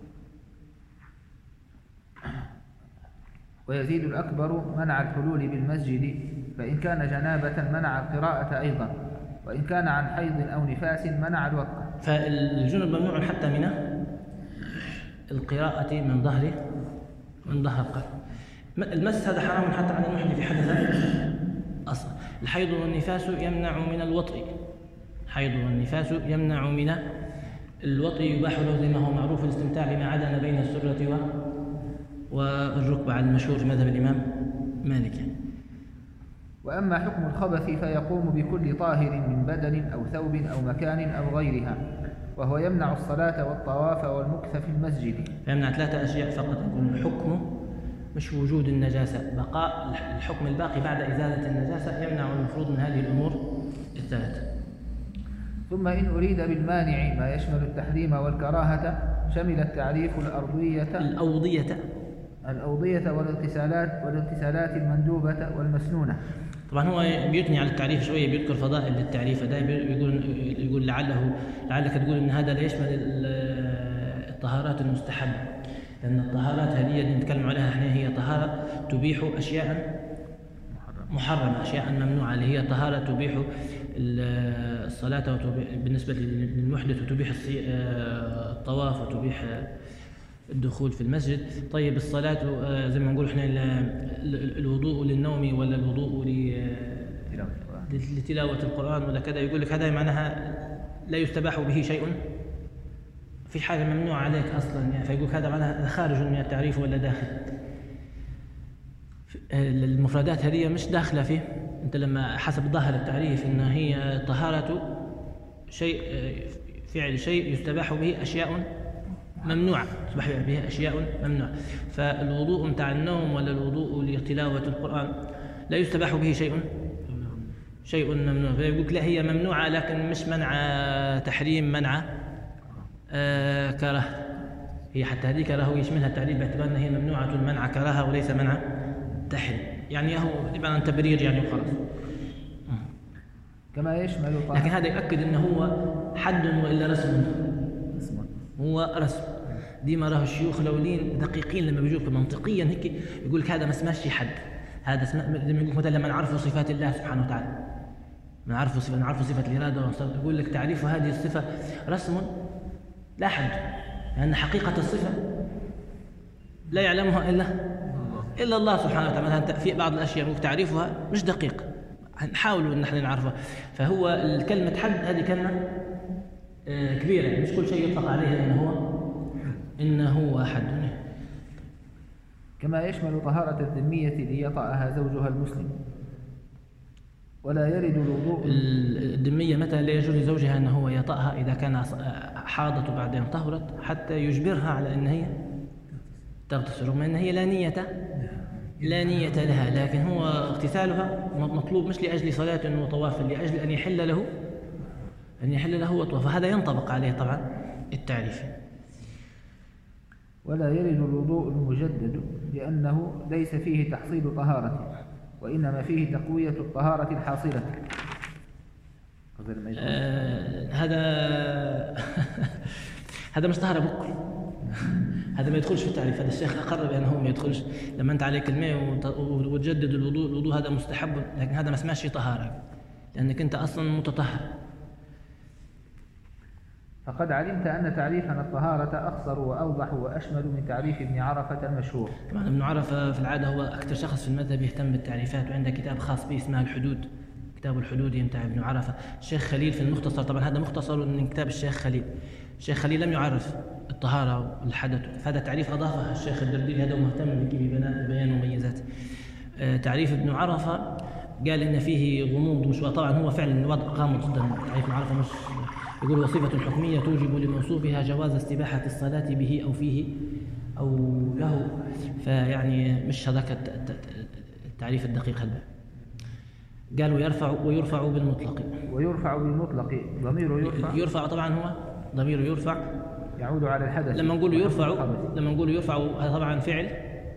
ويزيد الأكبر منع الحلول بالمسجد، فإن كان جنابة منع القراءة أيضا، وإن كان عن حيض أو نفاس منع الوقت. فالجنب ممنوع حتى من القراءة من ظهر من ظهر القلب. المس هذا حرام حتى على المحدث في حدث أصلا. الحيض والنفاس يمنع من الوطء، حيض والنفاس يمنع من الوطء. يباح له زي ما هو معروف الاستمتاع بما عدا ما بين السرة والركبة على المشهور في مذهب الإمام مالك. وأما حكم الخبث فيقوم بكل طاهر من بدن أو ثوب أو مكان أو غيرها، وهو يمنع الصلاة والطواف والمكث في المسجد. فيمنع ثلاثة أشياء فقط. يكون الحكم مش وجود النجاسة، بقاء الحكم الباقي بعد إزالة النجاسة يمنع المفروض من هذه الأمور الثلاثة. ثم إن أريد بالمانع ما يشمل التحريم والكراهة شمل التعريف الأرضية الأوضية الأوضية والاغتسالات والاغتسالات المندوبة والمسنونة. طبعا هو بيثني على التعريف شوية، بيذكر فضائل للتعريف ده، بيقول يقول لعله لعلك تقول إن هذا لا يشمل الطهارات المستحبة، لأن الطهارات هذه اللي نتكلم عليها احنا هي طهارة تبيح أشياء محرمة، أشياء ممنوعة، اللي هي طهارة تبيح الصلاة بالنسبة للمحدث وتبيح الطواف وتبيح الدخول في المسجد. طيب الصلاة زي ما نقول احنا الوضوء للنوم ولا الوضوء لتلاوة القرآن ولا كذا، يقول لك هذا معناها لا يستباح به شيء، في حاجة ممنوع عليك أصلا يعني، فيقول هذا معناها خارج من التعريف ولا داخل. المفردات هذه مش داخلة فيه، أنت لما حسب ظاهر التعريف إن هي طهارة شيء، فعل شيء يستباح به أشياء ممنوعة، يستباح به أشياء ممنوعة. فالوضوء متاع النوم ولا الوضوء لتلاوة القرآن لا يستباح به شيء شيء ممنوع، فيقول لا هي ممنوعة لكن مش منع تحريم، منع آه كراهة. هي حتى هذه كراهة يشملها التعريف باعتبار أنها هي ممنوعة منع كراهة وليس منع تحريم، يعني هو يبقى تبرير يعني وخلاص. كما يشمل لكن هذا يؤكد أنه هو حد وإلا رسم، هو رسم. ديما راه الشيوخ الأولين دقيقين لما بيجوك منطقيا هيك يقول لك هذا ما اسمهش حد، هذا اسمه مثلا لما نعرفوا صفات الله سبحانه وتعالى، نعرفوا صفة نعرفوا صفة الإرادة، يقول لك تعريف هذه الصفة رسم لا حد، لأن حقيقة الصفة لا يعلمها إلا إلا الله سبحانه وتعالى. مثلا في بعض الأشياء تعريفها مش دقيق، نحاول أن نحن نعرفها. فهو الكلمة حد هذه كلمة كبيرة، مش كل شيء يطلق عليه إنه هو إنه هو حد. كما يشمل طهارة الذمية ليطأها زوجها المسلم، ولا يرد الوضوء. الذمية متى لا يجوز لزوجها أنه هو يطأها؟ إذا كان حاضت وبعدين طهرت حتى يجبرها على أن هي تغتسل، رغم أن هي لا نية لا نية لها، لكن هو اغتسالها مطلوب مش لأجل صلاة وطواف، لأجل أن يحل له أن يحل له وطواف، فهذا ينطبق عليه طبعا التعريف. ولا يرد الوضوء المجدد لأنه ليس فيه تحصيل طهارة، وإنما فيه تقوية الطهارة الحاصلة. آه هذا هذا مش طهارة بكل، هذا ما يدخلش في التعريف. هذا الشيخ أقر بأنه ما يدخلش. لما أنت عليك الماء وتجدد الوضوء، الوضوء هذا مستحب، لكن هذا ما اسمهش طهارة لأنك أنت أصلا متطهر. فقد علمت أن تعريفنا الطهارة أقصر وأوضح وأشمل من تعريف ابن عرفة المشهور. طبعا ابن عرفة في العادة هو أكثر شخص في المذهب يهتم بالتعريفات، وعنده كتاب خاص به اسمه الحدود، كتاب الحدود ينتع ابن عرفة. الشيخ خليل في المختصر، طبعا هذا مختصر من كتاب الشيخ خليل. الشيخ خليل لم يعرف الطهارة والحدث، فهذا تعريف أضافه الشيخ الدرديري، هذا مهتم ببيان مميزات. تعريف ابن عرفة قال إن فيه غموض مش، طبعا هو فعلا وضع غامض جدا. تعريف ابن عرفة مش يقول وصفة حكمية توجب لموصوفها جواز استباحة الصلاة به أو فيه أو له، فيعني مش هذاك التعريف الدقيق. هذا قال ويرفع ويرفع بالمطلق. ويرفع بالمطلق ضمير يرفع يرفع طبعا هو ضمير يرفع يعود على الحدث. لما نقول يرفع لما نقول يرفع هذا طبعا فعل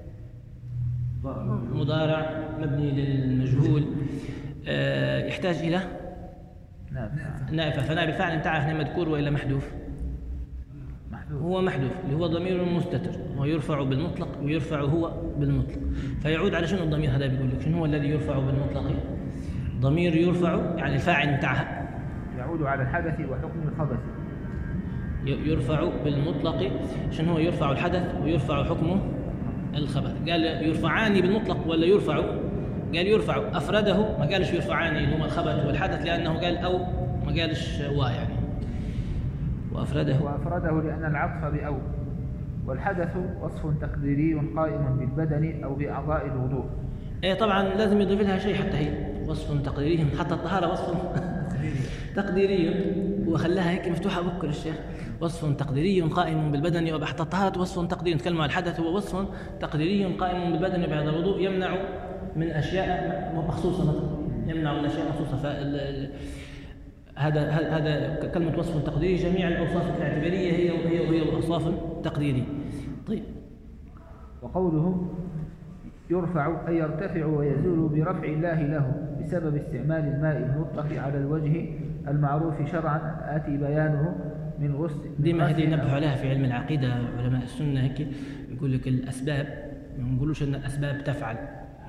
مضارع مبني للمجهول، يحتاج إلى نائب، فنائب الفاعل نتاعه هنا مذكور وإلا محذوف؟ محذوف. هو محذوف اللي هو ضمير مستتر، ويرفع بالمطلق ويرفع هو بالمطلق. فيعود على شنو الضمير هذا؟ بيقول لك شنو هو الذي يرفع بالمطلق؟ ضمير يرفع يعني الفاعل نتاعها يعود على الحدث وحكم الخبث. يرفع بالمطلق، شنو هو؟ يرفع الحدث ويرفع حكمه الخبث. قال يرفعان بالمطلق ولا يرفع؟ قال يرفع، أفرده، ما قالش يرفعان اللي هو الخبث والحدث، لأنه قال أو، ما قالش وا يعني، وأفرده وأفرده لأن العطف بأو. والحدث وصف تقديري قائم بالبدن أو بأعضاء الوضوء. إيه طبعا لازم يضيف لها شيء، حتى هي وصف تقديري، حتى الطهارة وصف تقديري، وخلاها هيك مفتوحة بكل الشيخ، وصف تقديري قائم بالبدن وبحث الطهارة وصف تقديري. نتكلم عن الحدث هو وصف تقديري قائم بالبدن وبعد الوضوء، يمنع من أشياء مخصوصة، مثلا يمنع من أشياء مخصوصة. فال هذا هذا كلمة وصف تقديري، جميع الأوصاف الاعتبارية هي هي وهي الأوصاف التقديرية. طيب، وقوله يرفع أي يرتفع ويزول برفع الله له بسبب استعمال الماء المطلق على الوجه المعروف شرعا آتي بيانه من غسل. ديما هذه ينبه عليها في علم العقيدة علماء السنة، هيك يقول لك الأسباب، ما نقولوش أن الأسباب تفعل،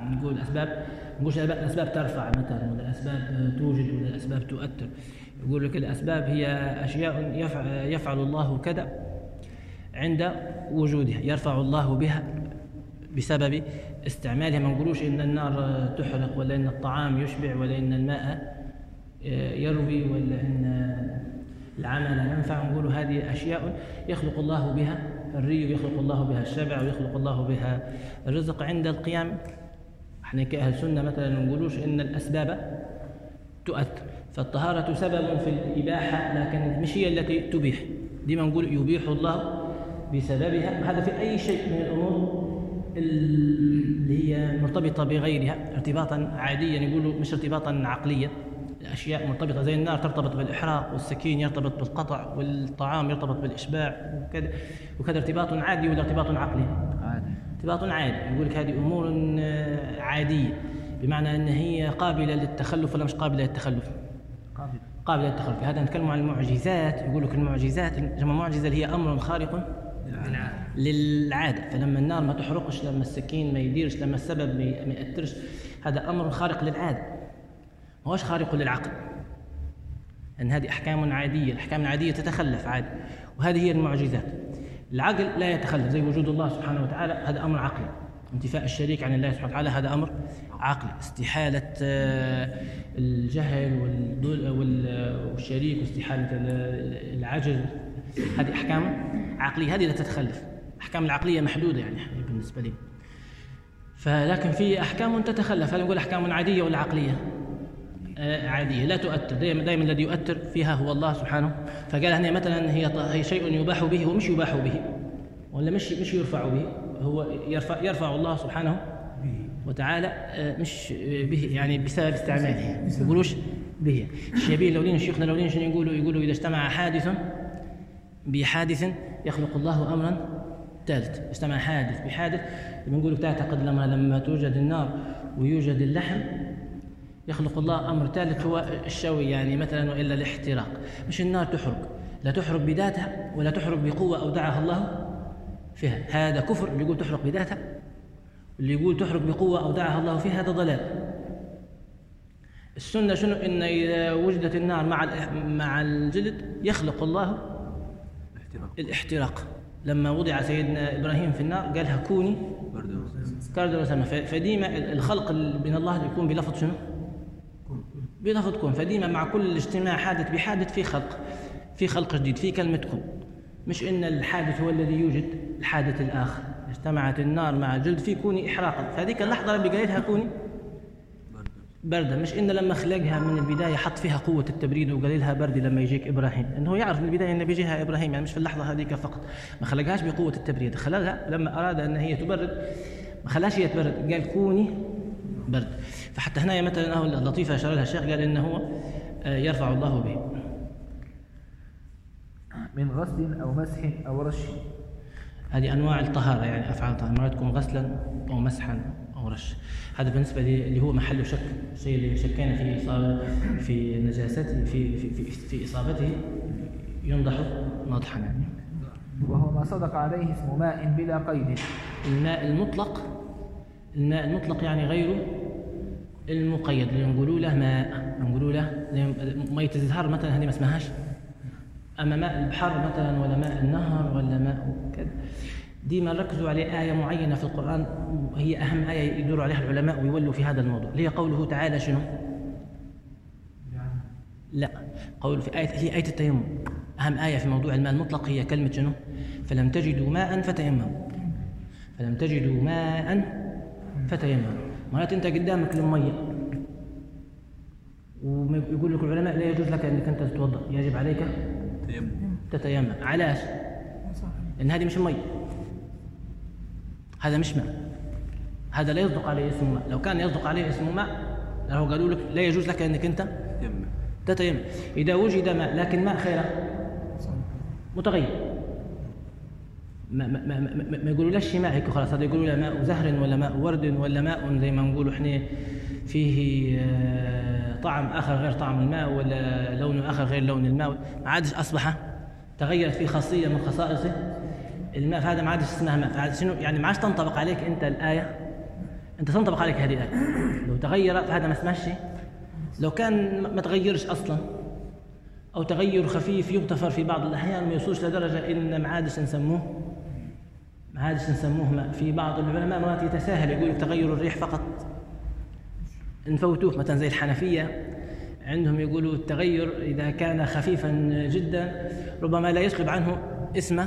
نقول الأسباب نقول الأسباب ترفع مثلا، ولا الأسباب توجد، ولا الأسباب تؤثر. يقول لك الأسباب هي أشياء يفعل الله كذا عند وجودها، يرفع الله بها بسبب استعمالها. ما نقولوش إن النار تحرق، ولا إن الطعام يشبع، ولا إن الماء يروي، ولا إن العمل ينفع. نقول هذه أشياء يخلق الله بها الري، ويخلق الله بها الشبع، ويخلق الله بها الرزق عند القيام. احنا كأهل سنة مثلا نقولوش إن الأسباب تؤثر، فالطهارة سبب في الإباحة لكن مش هي التي تبيح. دي ما نقول يبيح الله بسببها. هذا في أي شيء من الأمور اللي هي مرتبطة بغيرها ارتباطا عاديا، يقولوا مش ارتباطا عقليا. أشياء مرتبطة زي النار ترتبط بالإحراق، والسكين يرتبط بالقطع، والطعام يرتبط بالإشباع، وكذا وكذا. ارتباط عادي ولا ارتباط عقلي؟ عادي. ارتباط عادي. يقول لك هذه أمور عادية، بمعنى أن هي قابلة للتخلف ولا مش قابلة للتخلف؟ قابلة قابلة للتخلف. هذا نتكلم عن المعجزات. يقول لك المعجزات جمع معجزة اللي هي أمر خارق للعادة. فلما النار ما تحرقش، لما السكين ما يديرش، لما السبب ما يأثرش، هذا أمر خارق للعادة، ما هوش خارق للعقل. أن هذه أحكام عادية، الأحكام العادية تتخلف عادي، وهذه هي المعجزات. العقل لا يتخلف، زي وجود الله سبحانه وتعالى هذا أمر عقلي. انتفاء الشريك عن الله سبحانه وتعالى هذا أمر عقلي. استحالة الجهل والشريك، واستحالة العجز، هذه أحكام عقلية، هذه لا تتخلف. الأحكام العقلية محدودة يعني بالنسبة لي. فلكن في أحكام تتخلف، هذا نقول أحكام عادية ولا عقلية؟ عادية لا تؤثر. دائما دائما الذي يؤثر فيها هو الله سبحانه. فقال هنا مثلا هي هي شيء يباح به، ومش يباح به، ولا مش مش يرفع به، هو يرفع يرفع الله سبحانه وتعالى مش به، يعني بسبب استعماله. ما يقولوش به. الشبيه الاولين شيوخنا الاولين شنو يقولوا؟ يقولوا اذا اجتمع حادث بحادث يخلق الله امرا ثالث. اجتمع حادث بحادث، بنقول تعتقد لما لما توجد النار ويوجد اللحم يخلق الله أمر ثالث هو الشوي، يعني مثلا وإلا الاحتراق. مش النار تحرق، لا تحرق بذاتها ولا تحرق بقوة أودعها الله فيها، هذا كفر. اللي يقول تحرق بذاتها، اللي يقول تحرق بقوة أودعها الله فيها، هذا ضلال. السنة شنو؟ إن إذا وجدت النار مع مع الجلد يخلق الله الاحتراق. لما وضع سيدنا إبراهيم في النار قالها كوني كردا وسلمى. فديما الخلق من الله يكون بلفظ شنو؟ بلفظ كون. فديما مع كل اجتماع حادث بحادث في خلق، في خلق جديد، في كلمة كون. مش إن الحادث هو الذي يوجد الحادث الآخر. اجتمعت النار مع الجلد في كوني إحراقا، فهذيك اللحظة ربي قال لها كوني بردا. مش إن لما خلقها من البداية حط فيها قوة التبريد وقال لها بردي لما يجيك إبراهيم، إنه يعرف من البداية إن بيجيها إبراهيم، يعني مش في اللحظة هذيك فقط. ما خلقهاش بقوة التبريد، خلقها لما أراد أن هي تبرد، ما خلاش هي تبرد، قال كوني برد. فحتى هنا مثلا اللطيفة أشار لها الشيخ، قال إنه يرفع الله به من غسل أو مسح أو رش. هذه أنواع الطهارة، يعني أفعال الطهارة، مرات تكون غسلا أو مسحا أو رش. هذا بالنسبة اللي هو محل شك، الشيء اللي شكينا في إصابة في نجاسته في في في, في إصابته ينضح نضحا يعني. وهو ما صدق عليه اسم ماء بلا قيد. الماء المطلق، الماء المطلق يعني غير المقيد، اللي نقولوا له ماء، نقولوا له مية الزهر مثلا، هذه ما اسمهاش. أما ماء البحر مثلا، ولا ماء النهر، ولا ماء كذا، دي ما ركزوا عليه آية معينة في القرآن، هي أهم آية يدور عليها العلماء ويولوا في هذا الموضوع، اللي هي قوله تعالى شنو؟ لا، قول في آية هي آية التيمم. أهم آية في موضوع الماء المطلق هي كلمة شنو؟ فلم تجدوا ماء فتيمموا. فلم تجدوا ماء فتيمموا. مرات أنت قدامك المية ويقول لك العلماء لا يجوز لك أنك أنت تتوضأ، يجب عليك تتيمم. علاش؟ لأن هذه مش مية، هذا مش ماء، هذا لا يصدق عليه اسم ماء. لو كان يصدق عليه اسم ماء لو قالوا لك لا يجوز لك أنك أنت تتيمم. إذا وجد ماء لكن ماء خيره متغير، ما, ما, ما, ما, ما يقولوا لش ماء هيك خلاص، هذا يقولوا له ماء زهر ولا ماء ورد ولا ماء زي ما نقولوا احنا فيه طعم آخر غير طعم الماء، ولا لون آخر غير لون الماء، ما عادش أصبح تغيرت فيه خاصية من خصائص الماء، فهذا ما عادش اسمها ماء. فهذا شنو يعني؟ ما عادش تنطبق عليك أنت الآية أنت تنطبق عليك هذه الآية. لو تغير فهذا ما اسمهش شيء. لو كان ما تغيرش أصلا أو تغير خفيف يغتفر في بعض الأحيان ما يوصلش لدرجة إن ما عادش نسموه ما عادش نسموه ماء. في بعض العلماء مرات يتساهل يقول تغير الريح فقط نفوتوه، مثلا زي الحنفية عندهم يقولوا التغير إذا كان خفيفا جدا ربما لا يسلب عنه اسمه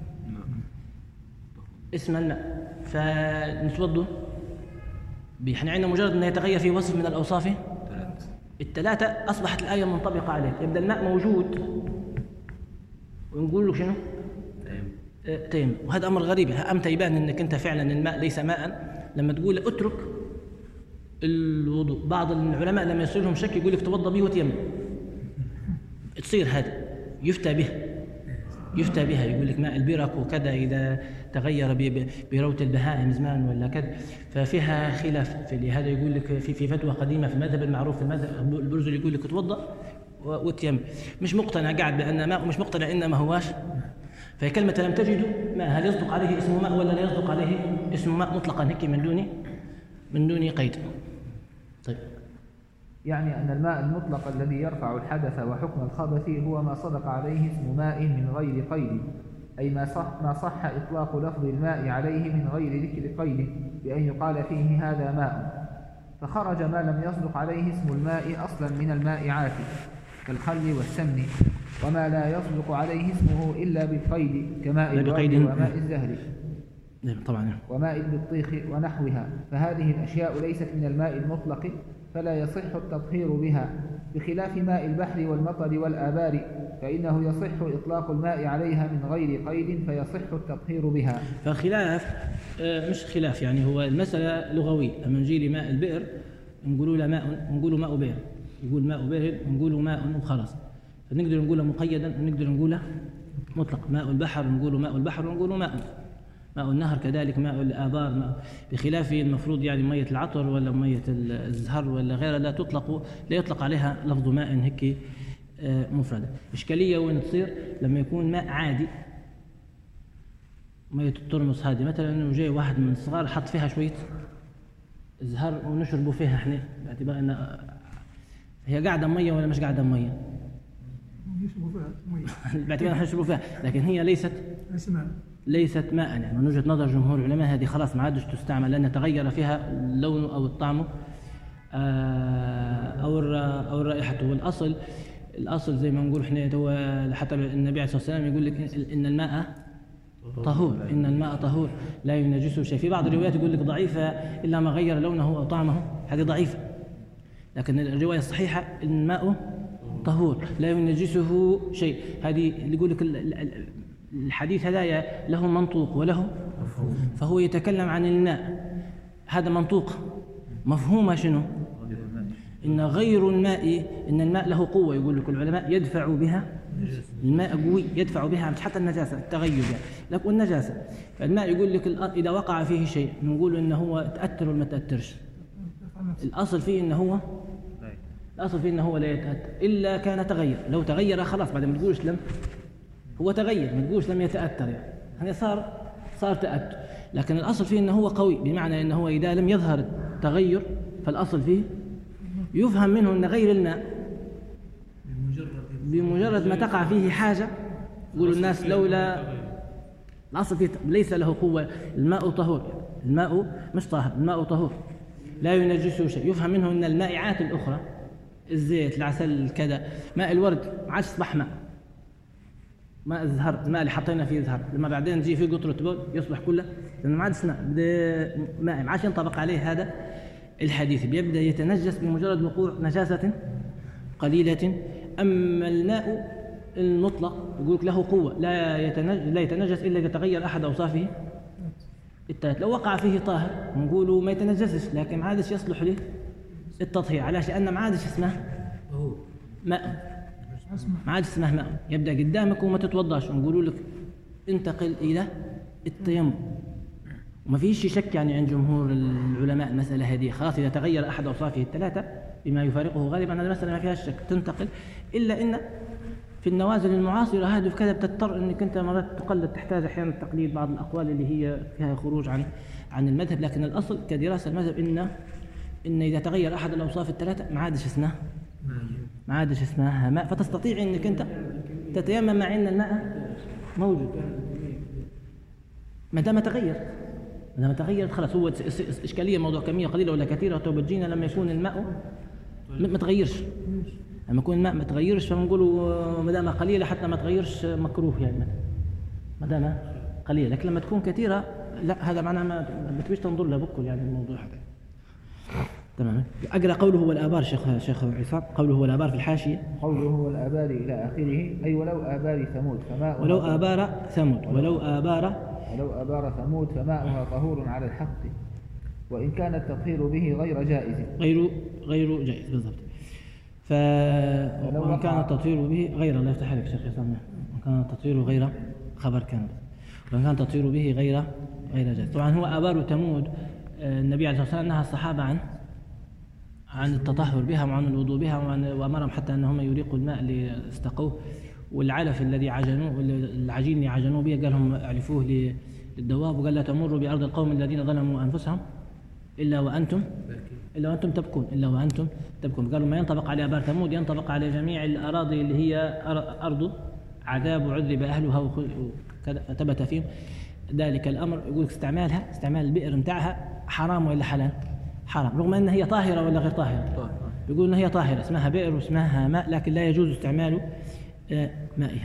اسم الماء فنتوضوا به. احنا عندنا مجرد أن يتغير في وصف من الأوصاف الثلاثة أصبحت الآية منطبقة عليه. يبدأ الماء موجود ونقول له شنو؟ تيمم. وهذا أمر غريب. أمتى يبان أنك أنت فعلا الماء ليس ماء لما تقول اترك الوضوء. بعض العلماء لما يصير لهم شك يقول لك توضأ به وتيمم. تصير هذا يفتى به يفتى بها يقول لك ماء البرك وكذا إذا تغير بروت البهائم زمان ولا كذا ففيها خلاف. فلهذا يقول لك في في فتوى قديمة في المذهب المعروف في المذهب البرزلي يقول لك توضأ وتيمم. مش مقتنع قاعد بأن ماء ومش مقتنع إن ما هواش. فهي كلمة لم تجدوا ماء هل يصدق عليه اسم ماء ولا لا يصدق عليه اسم ماء مطلقا هيك من دون من دون قيد. طيب يعني أن الماء المطلق الذي يرفع الحدث وحكم الخبث هو ما صدق عليه اسم ماء من غير قيد، أي ما صح, ما صح إطلاق لفظ الماء عليه من غير ذكر قيد بأن يقال فيه هذا ماء، فخرج ما لم يصدق عليه اسم الماء أصلا من الماء عاتب كالخل والسمن، وما لا يصدق عليه اسمه إلا بالقيد كماء الورد وماء الزهر طبعا وماء البطيخ ونحوها. فهذه الأشياء ليست من الماء المطلق فلا يصح التطهير بها، بخلاف ماء البحر والمطر والآبار فإنه يصح إطلاق الماء عليها من غير قيد فيصح التطهير بها. فخلاف مش خلاف يعني هو المسألة لغوية. لما نجي لماء البئر نقولوا له ماء نقولوا ماء بئر، يقول ماء بئر نقولوا ماء وخلاص. فنقدر نقوله مقيدا ونقدر نقوله مطلق. ماء البحر نقولوا ماء البحر ونقولوا ماء ماء النهر كذلك ماء الآبار ماء. بخلاف المفروض يعني مية العطر ولا مية الزهر ولا غيرها لا تطلق لا يطلق عليها لفظ ماء هيك مفردة. إشكالية وين تصير لما يكون ماء عادي مية الترمس هذه مثلا إنه جاي واحد من الصغار حط فيها شوية زهر ونشربوا فيها احنا باعتبار إن هي قاعدة مية ولا مش قاعدة مية؟ يشربوا فيها مية باعتبار نحن نشربوا فيها لكن هي ليست ماء ليست ماء يعني من وجهة نظر جمهور العلماء هذه خلاص ما عادش تستعمل لأن تغير فيها اللون أو الطعم أو أو رائحته. والأصل الأصل زي ما نقول إحنا هو حتى النبي عليه الصلاة والسلام يقول لك إن الماء طهور إن الماء طهور لا ينجسه شيء. في بعض الروايات يقول لك ضعيفة إلا ما غير لونه أو طعمه هذه ضعيفة، لكن الرواية الصحيحة إن الماء طهور لا ينجسه شيء. هذه اللي يقول لك الحديث هذا له منطوق وله فهو يتكلم عن الماء هذا منطوق مفهوم شنو؟ إن غير الماء إن الماء له قوة يقول لك العلماء يدفع بها الماء قوي يدفع بها مش حتى النجاسة التغير يعني لكن النجاسة. فالماء يقول لك إذا وقع فيه شيء نقول إنه هو تأثر ولا ما تأثرش. الأصل فيه إنه هو الأصل فيه إنه هو لا يتأثر إلا كان تغير. لو تغير خلاص بعد ما تقولش لم هو تغير ما تقولش لم يتأثر يعني يعني صار صار تأثر. لكن الأصل فيه إنه هو قوي بمعنى إنه هو إذا لم يظهر التغير فالأصل فيه يفهم منه أن غير الماء بمجرد ما تقع فيه حاجة يقول الناس لولا الأصل فيه ليس له قوة. الماء طهور الماء مش طاهر الماء طهور لا ينجسه شيء. يفهم منه أن المائعات الأخرى الزيت العسل كذا ماء الورد ما عادش يصبح ماء. ماء الزهر الماء اللي حطينا فيه زهر لما بعدين نجي فيه قطرة بول يصبح كله لأنه ما عادش ماء ماء ما عادش ينطبق عليه هذا الحديث بيبدأ يتنجس بمجرد وقوع نجاسة قليلة. أما الماء المطلق يقول له قوة لا يتنجس لا يتنجس إلا إذا تغير أحد أوصافه الثلاث. لو وقع فيه طاهر نقولوا ما يتنجسش لكن ما عادش يصلح له التطهير علاش لأن ما عادش اسمه ماء ما عادش اسمه ماء. يبدأ قدامك وما تتوضاش ونقولوا لك انتقل إلى التيمم. وما فيش شك يعني عند جمهور العلماء المسألة هذه خلاص إذا تغير أحد أوصافه الثلاثة بما يفارقه غالبا هذا المسألة ما فيها شك تنتقل. إلا إن في النوازل المعاصرة هذه كذا بتضطر أنك أنت مرات تقلد، تحتاج أحيانا تقليد بعض الأقوال اللي هي فيها خروج عن عن المذهب، لكن الأصل كدراسة المذهب إن إن إذا تغير أحد الأوصاف الثلاثة ما عادش اسمها ما عادش اسمها ماء، فتستطيع أنك أنت تتيمم مع أن الماء موجود ما دام تغير. ما دام تغير خلاص، هو إشكالية موضوع كمية قليلة ولا كثيرة توبجينا لما يكون الماء ما تغيرش. لما يكون الماء ما تغيرش فنقولوا ما دام قليلة حتى ما تغيرش مكروه يعني ما دام قليلة، لكن لما تكون كثيرة لا، هذا معناه ما تبيش تنظر له بكل يعني الموضوع هذا. تمام. أقرأ قوله هو الآبار شيخ شيخ عصام، قوله هو الآبار في الحاشية، قوله هو الآبار إلى آخره، أي ولو آبار ثمود فماء ولو آبار ثمود ولو آبار ولو آبار ثمود فماؤها طهور على الحق، وإن كان التطهير به غير جائز غير غير جائز بالضبط. ف وإن كان التطهير به غير، الله يفتح عليك شيخ عصام، وإن كان التطهير غير خبر كان، وإن كان التطهير به غير غير جائز. طبعا هو آبار ثمود النبي عليه الصلاة والسلام نهى الصحابة عن عن التطهر بها وعن الوضوء بها، وأمرهم حتى أنهم يريقوا الماء لاستقوه، والعلف الذي عجنوه العجين اللي عجنوه به قال لهم اعلفوه للدواب، وقال لا تمروا بأرض القوم الذين ظلموا أنفسهم إلا وأنتم إلا وأنتم تبكون إلا وأنتم تبكون. قالوا ما ينطبق على آبار ثمود ينطبق على جميع الأراضي اللي هي أرض عذاب وعذب أهلها وثبت فيهم ذلك الأمر. يقول استعمالها استعمال البئر متاعها حرام ولا حلال؟ حرام، رغم أنها هي طاهرة ولا غير طاهرة؟ يقول أنها هي طاهرة، اسمها بئر واسمها ماء، لكن لا يجوز استعمال مائها.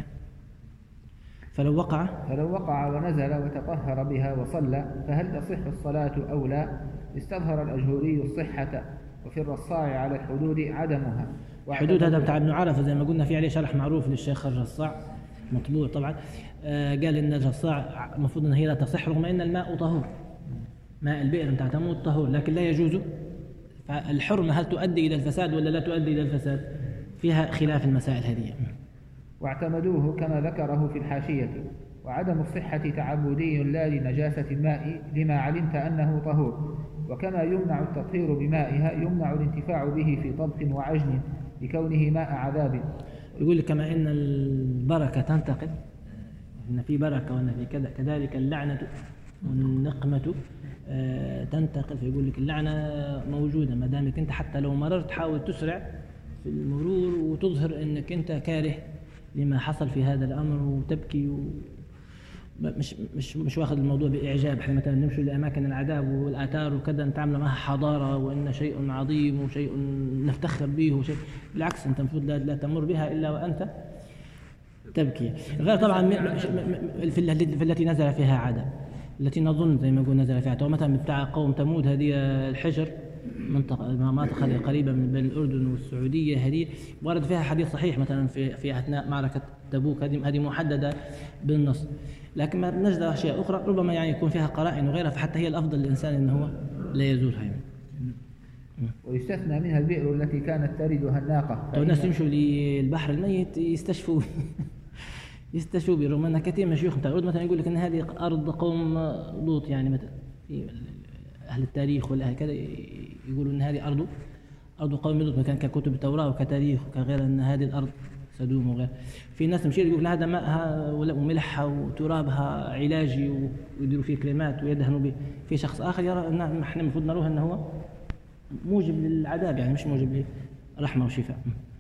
فلو وقع فلو وقع ونزل وتطهر بها وصلى فهل تصح الصلاة أو لا؟ استظهر الأجهوري الصحة، وفي الرصاع على الحدود عدمها. حدود هذا بتاع ابن عرفة زي ما قلنا، في عليه شرح معروف للشيخ الرصاع مطبوع طبعا. آه قال إن الرصاع المفروض أن هي لا تصح، رغم أن الماء طهور، ماء البئر بتاع ثمود طهور، لكن لا يجوز. فالحرمة هل تؤدي إلى الفساد ولا لا تؤدي إلى الفساد؟ فيها خلاف المسائل هذه. واعتمدوه كما ذكره في الحاشية. وعدم الصحة تعبدي لا لنجاسة الماء لما علمت أنه طهور، وكما يمنع التطهير بمائها يمنع الانتفاع به في طبخ وعجن لكونه ماء عذاب. يقول لك كما إن البركة تنتقل، إن في بركة وإن في كذا، كذلك اللعنة والنقمة تنتقل. فيقول لك اللعنة موجودة ما دامك أنت حتى لو مررت حاول تسرع في المرور وتظهر أنك أنت كاره لما حصل في هذا الأمر وتبكي و... مش مش مش واخذ الموضوع بإعجاب. احنا مثلا نمشي لأماكن العذاب والآثار وكذا نتعامل معها حضارة وإن شيء عظيم وشيء نفتخر به وشيء، بالعكس أنت المفروض لا, لا تمر بها إلا وأنت تبكي. غير طبعا في التي نزل فيها عذاب، التي نظن زي ما قلنا نزل فيها تو مثلا بتاع قوم ثمود، هذه الحجر منطقة مناطق قريبة من بين الأردن والسعودية، هذه ورد فيها حديث صحيح مثلا في في أثناء معركة تبوك، هذه هذه محددة بالنص، لكن ما نجد أشياء أخرى ربما يعني يكون فيها قرائن وغيرها، فحتى هي الأفضل للإنسان إنه هو لا يزورها يعني. ويستثنى منها البئر التي كانت تردها الناقة. الناس يمشوا للبحر الميت يستشفوا يستشفوا به، رغم أن كثير من الشيوخ بتاع الأردن مثلا يقول لك أن هذه أرض قوم لوط، يعني مثلا في أهل التاريخ ولا كذا يقولوا أن هذه أرض أرض قوم لوط، كان ككتب التوراة وكتاريخ وكغير أن هذه الأرض سدوم وغير. في ناس تمشي يقول هذا ماءها وملحها وترابها علاجي ويديروا فيه كريمات ويدهنوا به. في شخص آخر يرى أن احنا المفروض نروه أنه هو موجب للعذاب، يعني مش موجب للرحمة وشفاء.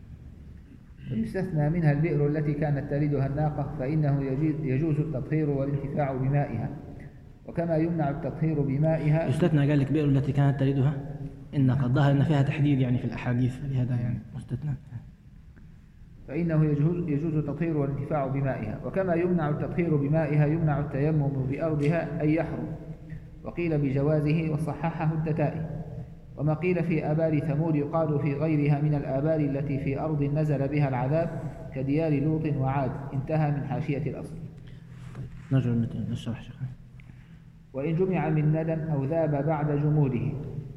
ويستثنى منها البئر التي كانت تردها الناقة، فإنه يجوز التطهير والانتفاع بمائها، وكما يمنع التطهير بمائها. يستثنى قال لك بئر التي كانت تردها الناقة، الظاهر أن فيها تحديد يعني في الأحاديث، لهذا يعني مستثنى. فإنه يجوز, يجوز التطهير والانتفاع بمائها، وكما يمنع التطهير بمائها يمنع التيمم بأرضها أي يحرم. وقيل بجوازه وصححه التتائي. وما قيل في آبار ثمود يقال في غيرها من الآبار التي في أرض نزل بها العذاب كديار لوط وعاد. انتهى من حاشية الأصل. نرجع للشرح شيخ. وإن جمع من ندى أو ذاب بعد جموده،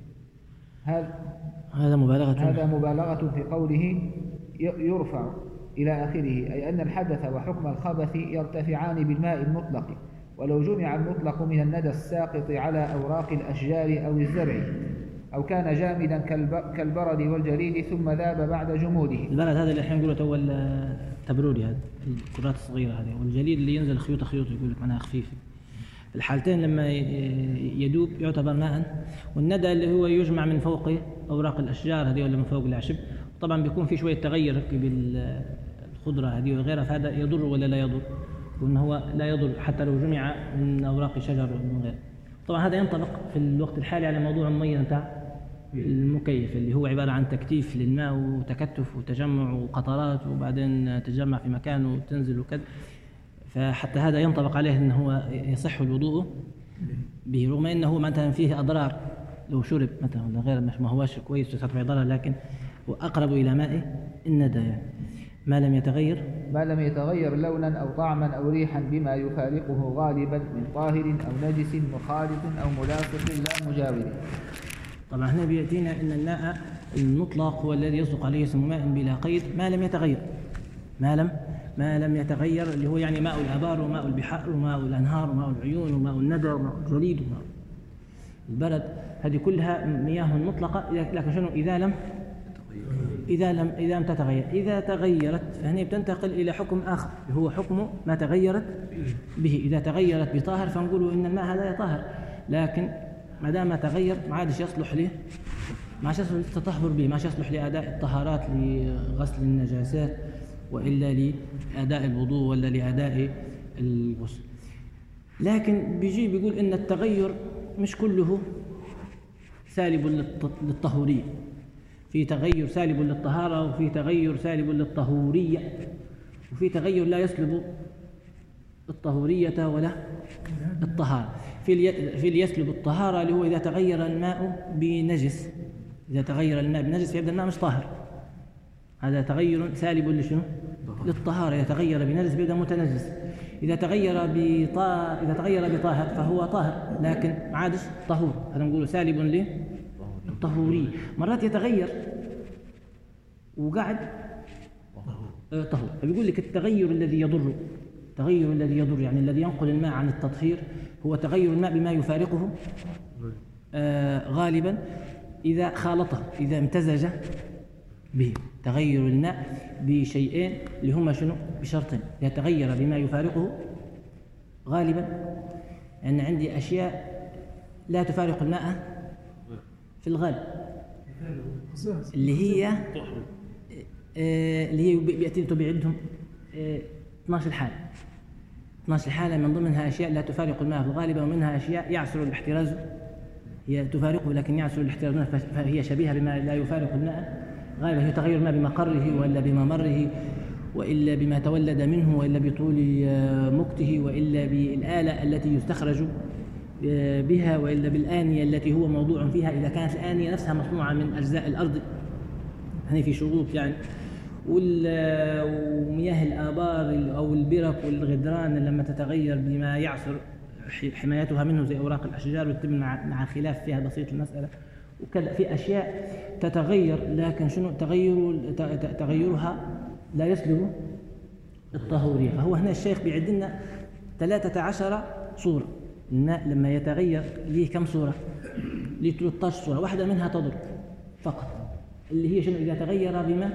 هذا مبالغة هذا مبالغة في قوله يرفع إلى آخره، أي أن الحدث وحكم الخبث يرتفعان بالماء المطلق، ولو جمع المطلق من الندى الساقط على أوراق الأشجار أو الزرع أو كان جامدا كالبرد والجليد ثم ذاب بعد جموده. البرد هذا اللي الحين يقولوا تو التبرودي، هذا الكرات الصغيرة هذه، والجليد اللي ينزل خيوط خيوط يقول لك معناها خفيفة. الحالتين لما يدوب يعتبر ماء. والندى اللي هو يجمع من فوق أوراق الأشجار هذه ولا من فوق الأعشاب، طبعا بيكون في شوية تغير بالخضرة هذه وغيرها، فهذا يضر ولا لا يضر؟ وإن هو لا يضر حتى لو جمع من أوراق شجر ومن غيره. طبعا هذا ينطبق في الوقت الحالي على موضوع المية نتاع المكيف اللي هو عبارة عن تكتيف للماء وتكتف وتجمع وقطرات وبعدين تجمع في مكان وتنزل وكذا، فحتى هذا ينطبق عليه أنه هو يصح الوضوء به، رغم أنه مثلا فيه أضرار لو شرب مثلا ولا غيره، مش ما هواش كويس وسبع ضرر، لكن هو أقرب إلى ماء الندى يعني. ما لم يتغير ما لم يتغير لونا أو طعما أو ريحا بما يفارقه غالبا من طاهر أو نجس مخالط أو ملاصق لا مجاور. طبعا هنا بيأتينا أن الماء المطلق هو الذي يصدق عليه اسم ماء بلا قيد ما لم يتغير، ما لم ما لم يتغير اللي هو يعني ماء الآبار وماء البحار وماء الأنهار وماء العيون وماء الندى وماء الجليد وماء البرد، هذه كلها مياه مطلقة. لكن شنو إذا لم إذا لم إذا لم تتغير، إذا تغيرت فهنا بتنتقل إلى حكم آخر هو حكم ما تغيرت به. إذا تغيرت بطاهر فنقول إن الماء هذا يطهر، لكن ما دام تغير ما عادش يصلح له، ما عادش يصلح للتطهر به، ما عادش يصلح لأداء الطهارات لغسل النجاسات وإلا لأداء الوضوء ولا لأداء الغسل. لكن بيجي بيقول إن التغير مش كله سالب للطهورية، في تغير سالب للطهارة وفي تغير سالب للطهورية وفي تغير لا يسلب الطهورية ولا الطهارة. في في يسلب الطهارة اللي هو إذا تغير الماء بنجس، إذا تغير الماء بنجس فيبدأ الماء مش طاهر، هذا تغير سالب لشنو؟ للطهارة. إذا تغير بنجس بيبدأ متنجس. إذا تغير بطا إذا تغير بطاهر فهو طاهر لكن ما عادش طهور، هذا نقول سالب للطهورية. مرات يتغير وقعد طهور، فبيقول لك التغير الذي يضر، التغير الذي يضر يعني الذي ينقل الماء عن التطهير هو تغير الماء بما يفارقه آه غالبا إذا خالطه، إذا امتزج به. تغير الماء بشيئين اللي هما شنو؟ بشرطين، يتغير بما يفارقه غالبا، لأن يعني عندي أشياء لا تفارق الماء في الغالب اللي هي آه اللي هي بيأتي بعدهم آه اثني عشر حالة، اثني عشر حالة من ضمنها أشياء لا تفارق الماء في الغالب، ومنها أشياء يعسر الاحتراز، هي تفارقه لكن يعسر الاحتراز فهي شبيهة بما لا يفارق الماء غالبا، هي تغير الماء بمقره وإلا بممره وإلا بما تولد منه وإلا بطول مكته وإلا بالآلة التي يستخرج بها وإلا بالآنية التي هو موضوع فيها، إذا كانت الآنية نفسها مصنوعة من أجزاء الأرض هذه في شروط يعني. ومياه الآبار أو البرك والغدران لما تتغير بما يعسر حمايتها منه زي أوراق الأشجار ويتم مع خلاف فيها بسيط المسألة وكذا. في أشياء تتغير لكن شنو تغير تغيرها لا يسلب الطهورية. فهو هنا الشيخ بيعد لنا ثلاثة عشر صورة. الماء لما يتغير ليه كم صورة؟ ليه ثلاثة عشر صورة، واحدة منها تضر فقط اللي هي شنو؟ إذا تغير بما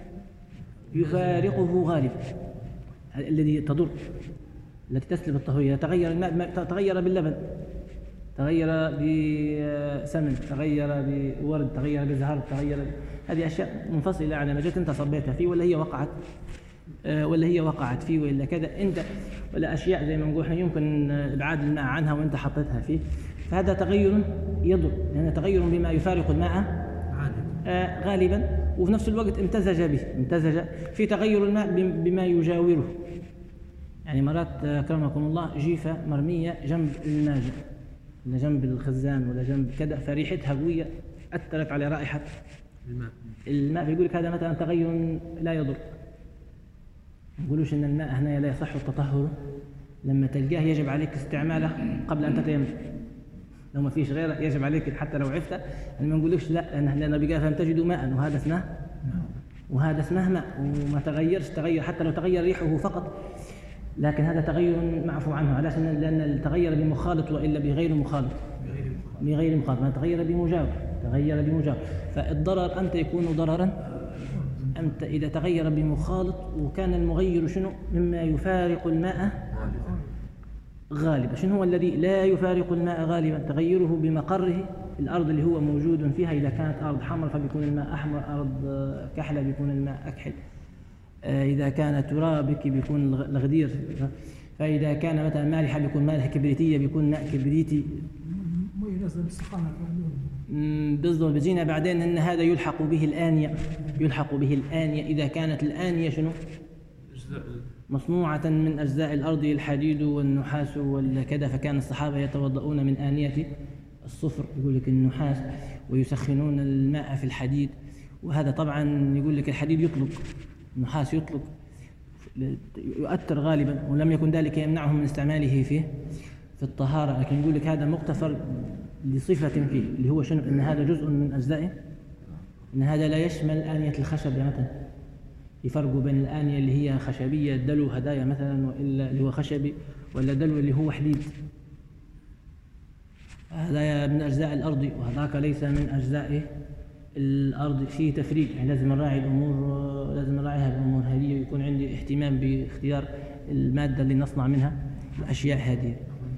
يفارقه غالبا الذي تضر التي تسلب الطهورية. تغير الماء، تغير باللبن، تغير بسمن، تغير بورد، تغير بزهر، تغير، هذه أشياء منفصلة عن ما جت أنت صبيتها فيه ولا هي وقعت ولا هي وقعت فيه ولا كذا أنت، ولا أشياء زي ما نقول يمكن إبعاد الماء عنها وأنت حطيتها فيه، فهذا تغير يضر لأنه يعني تغير بما يفارق الماء غالبا وفي نفس الوقت امتزج به، امتزج في تغير الماء بما يجاوره. يعني مرات أكرمكم الله جيفة مرمية جنب الناجي ولا جنب الخزان ولا جنب كذا فريحتها قوية أثرت على رائحة الماء، الماء بيقول لك هذا مثلا تغير لا يضر. ما نقولوش إن الماء هنا لا يصح التطهر، لما تلقاه يجب عليك استعماله قبل أن تتيمم، لو ما فيش غيره يجب عليك حتى لو عفته، يعني ما نقولكش لا لأن بقى فلم تجدوا ماء وهذا اسمه وهذا اسمه ماء وما تغيرش، تغير حتى لو تغير ريحه فقط، لكن هذا تغير معفو عنه علاش لأن التغير بمخالط وإلا بغير مخالط، بغير مخالط ما تغير بمجاور، تغير بمجاور. فالضرر أمتى يكون ضررا؟ أمتى إذا تغير بمخالط وكان المغير شنو؟ مما يفارق الماء غالبا. شنو هو الذي لا يفارق الماء غالبا؟ تغيره بمقره الأرض اللي هو موجود فيها. إذا كانت أرض حمر فبيكون الماء أحمر، أرض كحلة بيكون الماء أكحل، إذا كانت ترابك بيكون الغدير، فإذا كان مثلا مالحة بيكون مالحة، كبريتية بيكون ماء كبريتي. بالضبط. بيجينا بعدين أن هذا يلحق به الآنية، يلحق به الآنية إذا كانت الآنية شنو؟ مصنوعة من أجزاء الأرض، الحديد والنحاس والكذا، فكان الصحابة يتوضؤون من آنية الصفر، يقول لك النحاس، ويسخنون الماء في الحديد. وهذا طبعا يقول لك الحديد يطلق، النحاس يطلق، يؤثر غالبا، ولم يكن ذلك يمنعهم من استعماله فيه في الطهارة، لكن يقول لك هذا مغتفر لصفة فيه اللي هو شنو؟ إن هذا جزء من أجزائه، إن هذا لا يشمل آنية الخشب مثلا. يفرقوا بين الآنية اللي هي خشبية دلو هدايا مثلا، وإلا اللي هو خشبي، ولا دلو اللي هو حديد. هذا من أجزاء الأرض وهذاك ليس من أجزاء الأرض. فيه تفريق، يعني لازم نراعي الأمور، لازم نراعي هذه الأمور هذه، ويكون عندي اهتمام باختيار المادة اللي نصنع منها الأشياء هذه.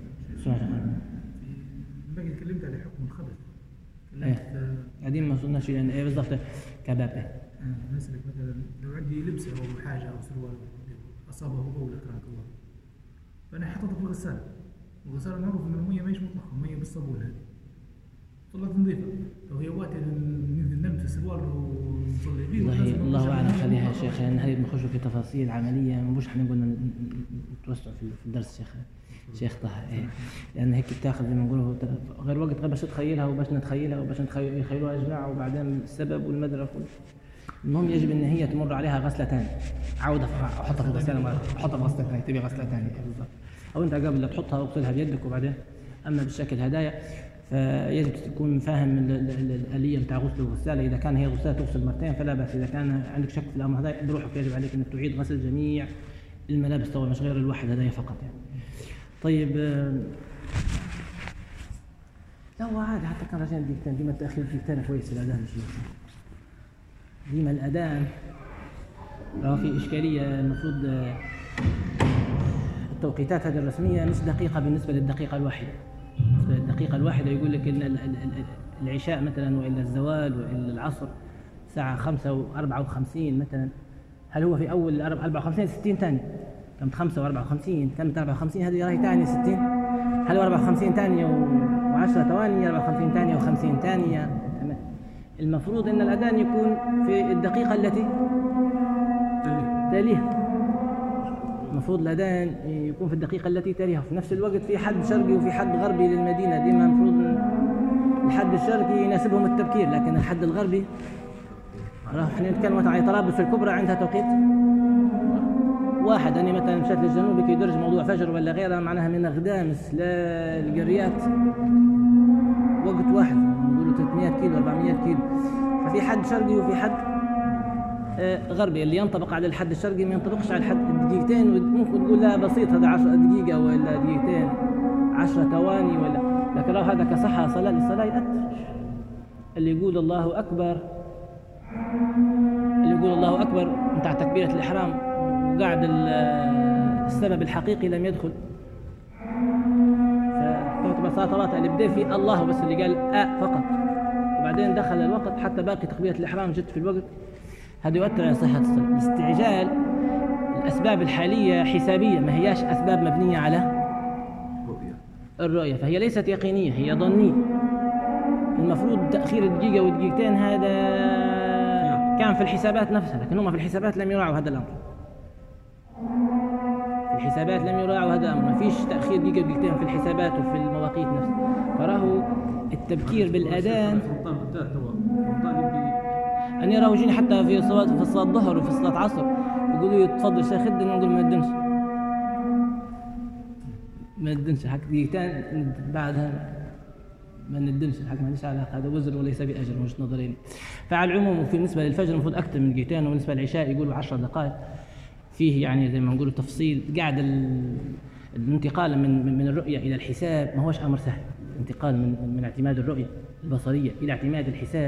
باقي تكلمت على حكم الخبث. ايه قاعدين ما وصلناش يعني ايه بالضبط كباب. ايه نسألك مثلا لو عندي لبسه أو حاجة أو سروال أصابه بول أكرمك الله، فأنا حطيته في الغسالة، والغسالة معروف إن المية ما هيش مطلقة، المية بالصابون هذه طلعت نظيفة، لو هي وقت نمت السروال ونصلي فيه. والله الله أعلم. خليها يا شيخ، يعني هذه بنخش في تفاصيل عملية، مش حنقول نتوسع في الدرس شيخ شيخ طه. إيه لأن هيك بتاخذ زي ما نقوله غير وقت، غير باش تتخيلها وباش نتخيلها وباش نتخيلوها يا جماعة، وبعدين السبب والمدرك. المهم يجب ان هي تمر عليها غسله ثانيه، عاود احطها في الغساله، احطها في غسله ثانيه، تبي غسله ثانيه بالضبط، او انت قبل لا تحطها اغسلها بيدك وبعدين. اما بالشكل هدايا فيجب تكون فاهم الاليه بتاع غسل الغساله. اذا كان هي غساله تغسل مرتين فلا باس، اذا كان عندك شك في الامر هذا بروحك يجب عليك انك تعيد غسل جميع الملابس طبعا، مش غير الواحد هدايا فقط يعني. طيب لا هو عادي، حتى كان رجعنا دقيقتين، ديما التاخير دقيقتين كويس الاذان مش ديما الأذان. راه في إشكالية، المفروض التوقيتات هذه الرسمية مش دقيقة بالنسبة للدقيقة الواحدة. بالنسبة للدقيقة الواحدة يقول لك إن العشاء مثلا وإلا الزوال وإلا العصر ساعة خمسة وأربعة وخمسين مثلا، هل هو في أول أربعة وخمسين ستين ثانية؟ كمت خمسة وأربعة وخمسين، كمت أربعة وخمسين، هذه راهي ثانية ستين، هل أربعة وخمسين ثانية وعشرة ثواني، أربعة وخمسين ثانية وخمسين ثانية؟ المفروض أن الأذان يكون في الدقيقة التي تليها. المفروض الأذان يكون في الدقيقة التي تليها. في نفس الوقت في حد شرقي وفي حد غربي للمدينة، ديما المفروض الحد الشرقي يناسبهم التبكير، لكن الحد الغربي راح نتكلم عن طرابلس الكبرى عندها توقيت واحد. أنا مثلا مشيت للجنوب كي يدرج موضوع فجر ولا غيرها، معناها من غدامس للقريات وقت واحد، نقولوا ثلاثمئة كيلو أربعمئة كيلو. ففي حد شرقي وفي حد آه غربي، اللي ينطبق على الحد الشرقي ما ينطبقش على الحد الدقيقتين، ممكن تقول لا بسيط هذا عشر دقيقة ولا دقيقتين عشرة ثواني ولا، لكن لو هذا كصحة صلاة للصلاة يأثر. اللي يقول الله أكبر، اللي يقول الله أكبر متاع تكبيرة الإحرام وقاعد السبب الحقيقي لم يدخل، صلاة طلعت اللي بدأ في الله بس اللي قال آ فقط وبعدين دخل الوقت حتى باقي تكبيرة الإحرام جت في الوقت، هذا يؤثر على صحة الصلاة. الاستعجال الأسباب الحالية حسابية، ما هياش أسباب مبنية على الرؤية، فهي ليست يقينية، هي ظنية. المفروض تأخير الدقيقة والدقيقتين هذا كان في الحسابات نفسها، لكن هم في الحسابات لم يراعوا هذا الأمر. في الحسابات لم يراعوا هذا الأمر، ما فيش تأخير دقيقة دقيقتين في الحسابات وفي المواقيت نفسها. فراه التبكير بالأذان أن يراوا يجيني حتى في صلاة في صلاة الظهر وفي صلاة عصر يقولوا لي تفضل شيخ خدني، نقول ما ندنش ما ندنش حق دقيقتين بعدها ما ندنش الحق، ما ليش علاقة، هذا وزر وليس بأجر من وجهة نظري. فعلى العموم وفي بالنسبة للفجر المفروض أكثر من دقيقتين، وبالنسبة للعشاء يقولوا عشر دقائق. فيه يعني زي ما نقول تفصيل، قاعد الانتقال من من الرؤية إلى الحساب ما هوش أمر سهل، انتقال من من اعتماد الرؤية البصرية إلى اعتماد الحساب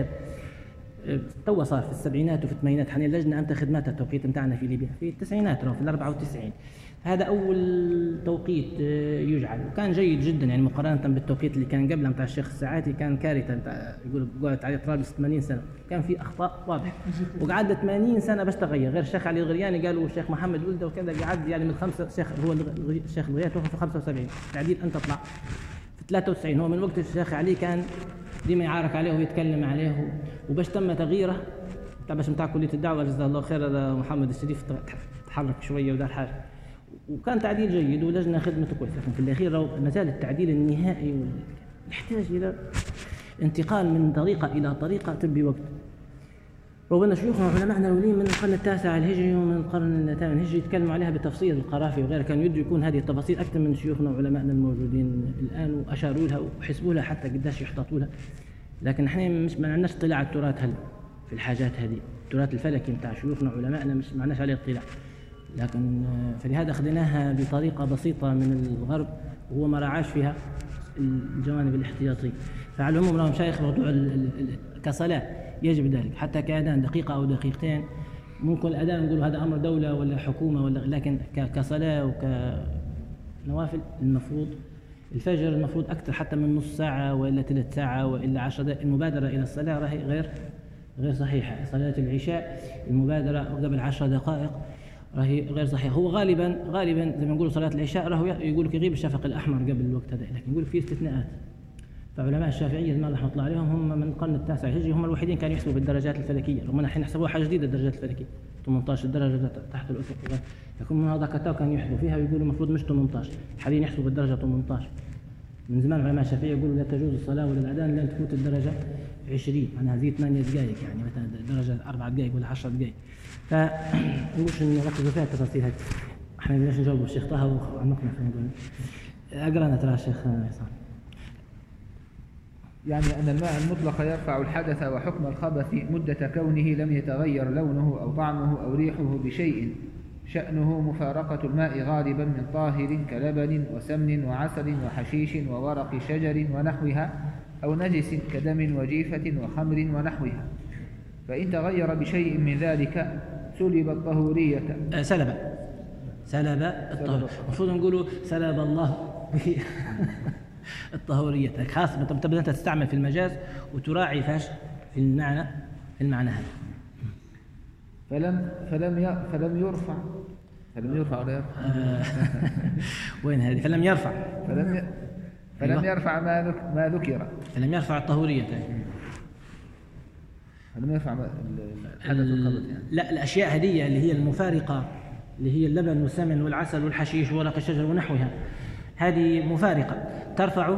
تو صار في السبعينات وفي الثمانينات. حنا اللجنة أمتى خدماتها التوقيت متاعنا في ليبيا في التسعينات أو في الأربعة وتسعين. هذا أول توقيت يجعل، وكان جيد جدا يعني مقارنة بالتوقيت اللي كان قبله متاع الشيخ الساعاتي، كان كارثة. متاع يقول قعدت عليه طرابلس ثمانين سنة، كان في أخطاء واضحة، وقعد ثمانين سنة باش تغير. غير الشيخ علي الغرياني قالوا الشيخ محمد ولده وكذا، قعد يعني من خمسة الشيخ هو الشيخ الغرياني توفى في خمسة وسبعين، تعديل أنت طلع في ثلاثة وتسعين. هو من وقت الشيخ علي كان ديما يعارك عليه ويتكلم عليه، وباش تم تغييره باش متاع كلية الدعوة جزاه الله خير هذا محمد الشريف تحرك شوية ودار حاجة، وكان تعديل جيد ولجنة خدمته كويس. لكن في الأخير ما زال التعديل النهائي يحتاج إلى انتقال من طريقة إلى طريقة تبي وقت. ربنا شيوخنا وعلماءنا الأولين من القرن التاسع الهجري ومن القرن الثامن الهجري يتكلموا عليها بتفصيل، القرافي وغيره كانوا يدروا يكون هذه التفاصيل أكثر من شيوخنا وعلمائنا الموجودين الآن، وأشاروا لها وحسبوا لها حتى قداش يحتاطوا لها. لكن احنا مش ما عندناش اطلاع على التراث هل في الحاجات هذه، التراث الفلكي نتاع شيوخنا وعلمائنا مش ما عندناش عليه اطلاع. لكن فلهذا أخذناها بطريقة بسيطة من الغرب، وهو ما راعاش فيها الجوانب الاحتياطية. فعلى العموم راهم شايخ موضوع كصلاة يجب ذلك، حتى كأذان دقيقة أو دقيقتين ممكن الأذان نقول هذا أمر دولة ولا حكومة ولا، لكن كصلاة وكنوافل المفروض الفجر المفروض أكثر حتى من نص ساعة وإلا ثلاث ساعة وإلا عشر دقائق. المبادرة إلى الصلاة راهي غير غير صحيحة. صلاة العشاء المبادرة قبل عشر دقائق راهي غير صحيحة. هو غالبا غالبا زي ما نقولوا صلاة العشاء راهو يقول لك يغيب الشفق الأحمر قبل الوقت هذا، لكن يقول لك في استثناءات. فعلماء الشافعية ما رحمة الله عليهم هم من القرن التاسع الهجري، هم الوحيدين كانوا يحسبوا بالدرجات الفلكية، رغم الحين نحسبوها حاجة جديدة الدرجات الفلكية ثمانية عشر درجة تحت الأفق، لكن من هذا كتاب كانوا يحسبوا فيها ويقولوا المفروض مش ثمانية عشر، حاليا يحسبوا بالدرجة ثمانية عشر. من زمان علماء الشافعية يقولوا لا تجوز الصلاة ولا الأذان لن تفوت الدرجة عشرين، معناها زي ثمانية دقائق يعني مثلا درجة أربع دقائق ولا عشر دقائق. فنقولش نركزوا فيها التفاصيل هذه. احنا بدناش نجاوب الشيخ طه وعمقنا في الموضوع. اقرأنا ترى الشيخ عصام. يعني أن الماء المطلق يرفع الحدث وحكم الخبث مدة كونه لم يتغير لونه أو طعمه أو ريحه بشيء شأنه مفارقة الماء غالبا من طاهر كلبن وسمن وعسل وحشيش وورق شجر ونحوها، أو نجس كدم وجيفة وخمر ونحوها. فإن تغير بشيء من ذلك سلب الطهورية. أه سلب سلب الطهورية. المفروض نقولوا سلب الله الطهورية، خاصة تبدأ أنت تستعمل في المجاز وتراعي فاش في المعنى في المعنى هذا. فلم فلم فلم يرفع فلم يرفع ولا يرفع وين هذه؟ فلم يرفع فلم فلم يرفع ما ما ذكر فلم يرفع الطهورية. فلم يرفع الحدث الخبث يعني. لا، الأشياء هذه اللي هي المفارقة اللي هي اللبن والسمن والعسل والحشيش وورق الشجر ونحوها، هذه مفارقة ترفع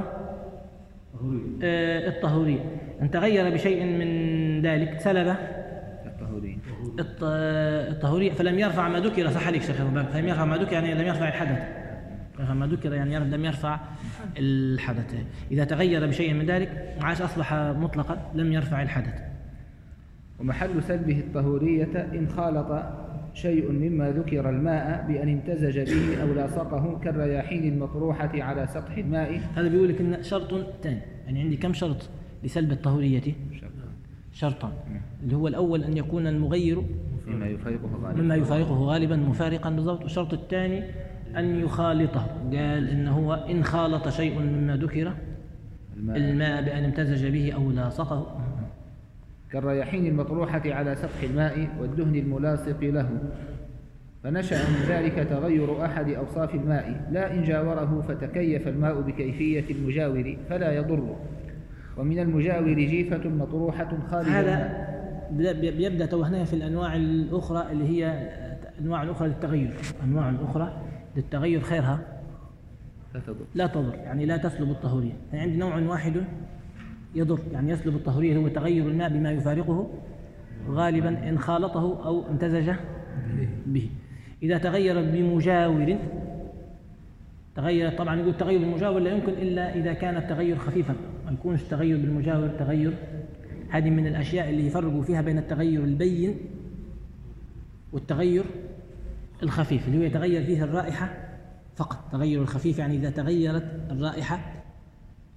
آه الطهورية. إن تغير بشيء من ذلك سلب الطهورية. الطهورية. فلم يرفع ما ذكر، صح عليك شيخ، فلم يرفع ما ذكر يعني لم يرفع الحدث. ما ذكر يعني لم يرفع الحدث. إذا تغير بشيء من ذلك عاش أصبح مطلقا لم يرفع الحدث. ومحل سلبه الطهورية إن خالط شيء مما ذكر الماء بأن امتزج به أو لاصقه كالرياحين المطروحة على سطح الماء. هذا بيقول لك إن شرط ثاني، يعني عندي كم شرط لسلب الطهورية؟ شرطان، اللي هو الأول أن يكون المغير مما يفارقه غالبا مما يفارقه غالبا مفارقا بالضبط. والشرط الثاني أن يخالطه، قال إن هو إن خالط شيء مما ذكر الماء, الماء بأن امتزج به أو لاصقه كالرياحين المطروحة على سطح الماء والدهن الملاصق له. فنشأ من ذلك تغير أحد أوصاف الماء، لا إن جاوره فتكيف الماء بكيفية المجاور فلا يضر. ومن المجاور جيفة مطروحة خارجة. هذا بيبدأ توهنها في الأنواع الأخرى اللي هي أنواع الأخرى للتغير. أنواع الأخرى للتغير خيرها لا تضر لا تضر يعني لا تسلب الطهورية. يعني عندي نوع واحد يضر يعني يسلب الطهورية، هو تغير الماء بما يفارقه غالبا إن خالطه أو امتزج به. إذا تغير بمجاور تغير، طبعا يقول التغير بالمجاور لا يمكن إلا إذا كان التغير خفيفا، ما يكونش التغير بالمجاور تغير. هذه من الأشياء اللي يفرقوا فيها بين التغير البين والتغير الخفيف، اللي هو يتغير فيه الرائحة فقط. تغير الخفيف يعني إذا تغيرت الرائحة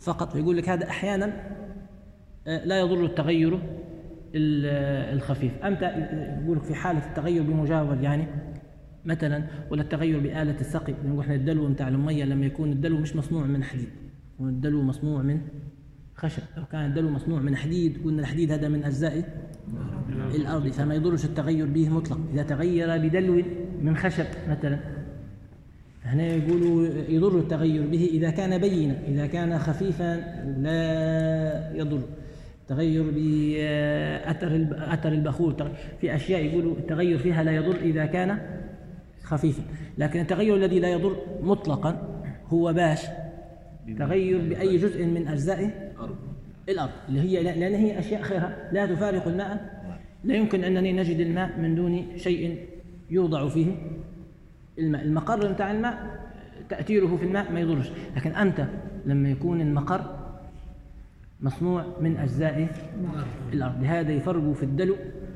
فقط، ويقول لك هذا أحيانا لا يضر التغير الخفيف. أمتى يقول لك في حالة التغير بمجاور يعني مثلا، ولا التغير بآلة السقي، نقول احنا الدلو نتاع المية لما يكون الدلو مش مصنوع من حديد والدلو مصنوع من خشب، لو كان الدلو مصنوع من حديد قلنا الحديد هذا من أجزاء الأرض فما يضرش التغير به مطلق. إذا تغير بدلو من خشب مثلا هنا يقولوا يضر التغير به إذا كان بينا، إذا كان خفيفا لا يضر. تغير بأثر أثر البخور في أشياء يقولوا التغير فيها لا يضر إذا كان خفيفا، لكن التغير الذي لا يضر مطلقا هو باش تغير بأي جزء من أجزاء الأرض اللي هي، لأن هي أشياء خيرها لا تفارق الماء. لا يمكن أنني نجد الماء من دون شيء يوضع فيه الماء. المقر متاع الماء تأثيره في الماء ما يضرش، لكن أنت لما يكون المقر مصنوع من أجزاء الأرض، هذا يفرق في الدلو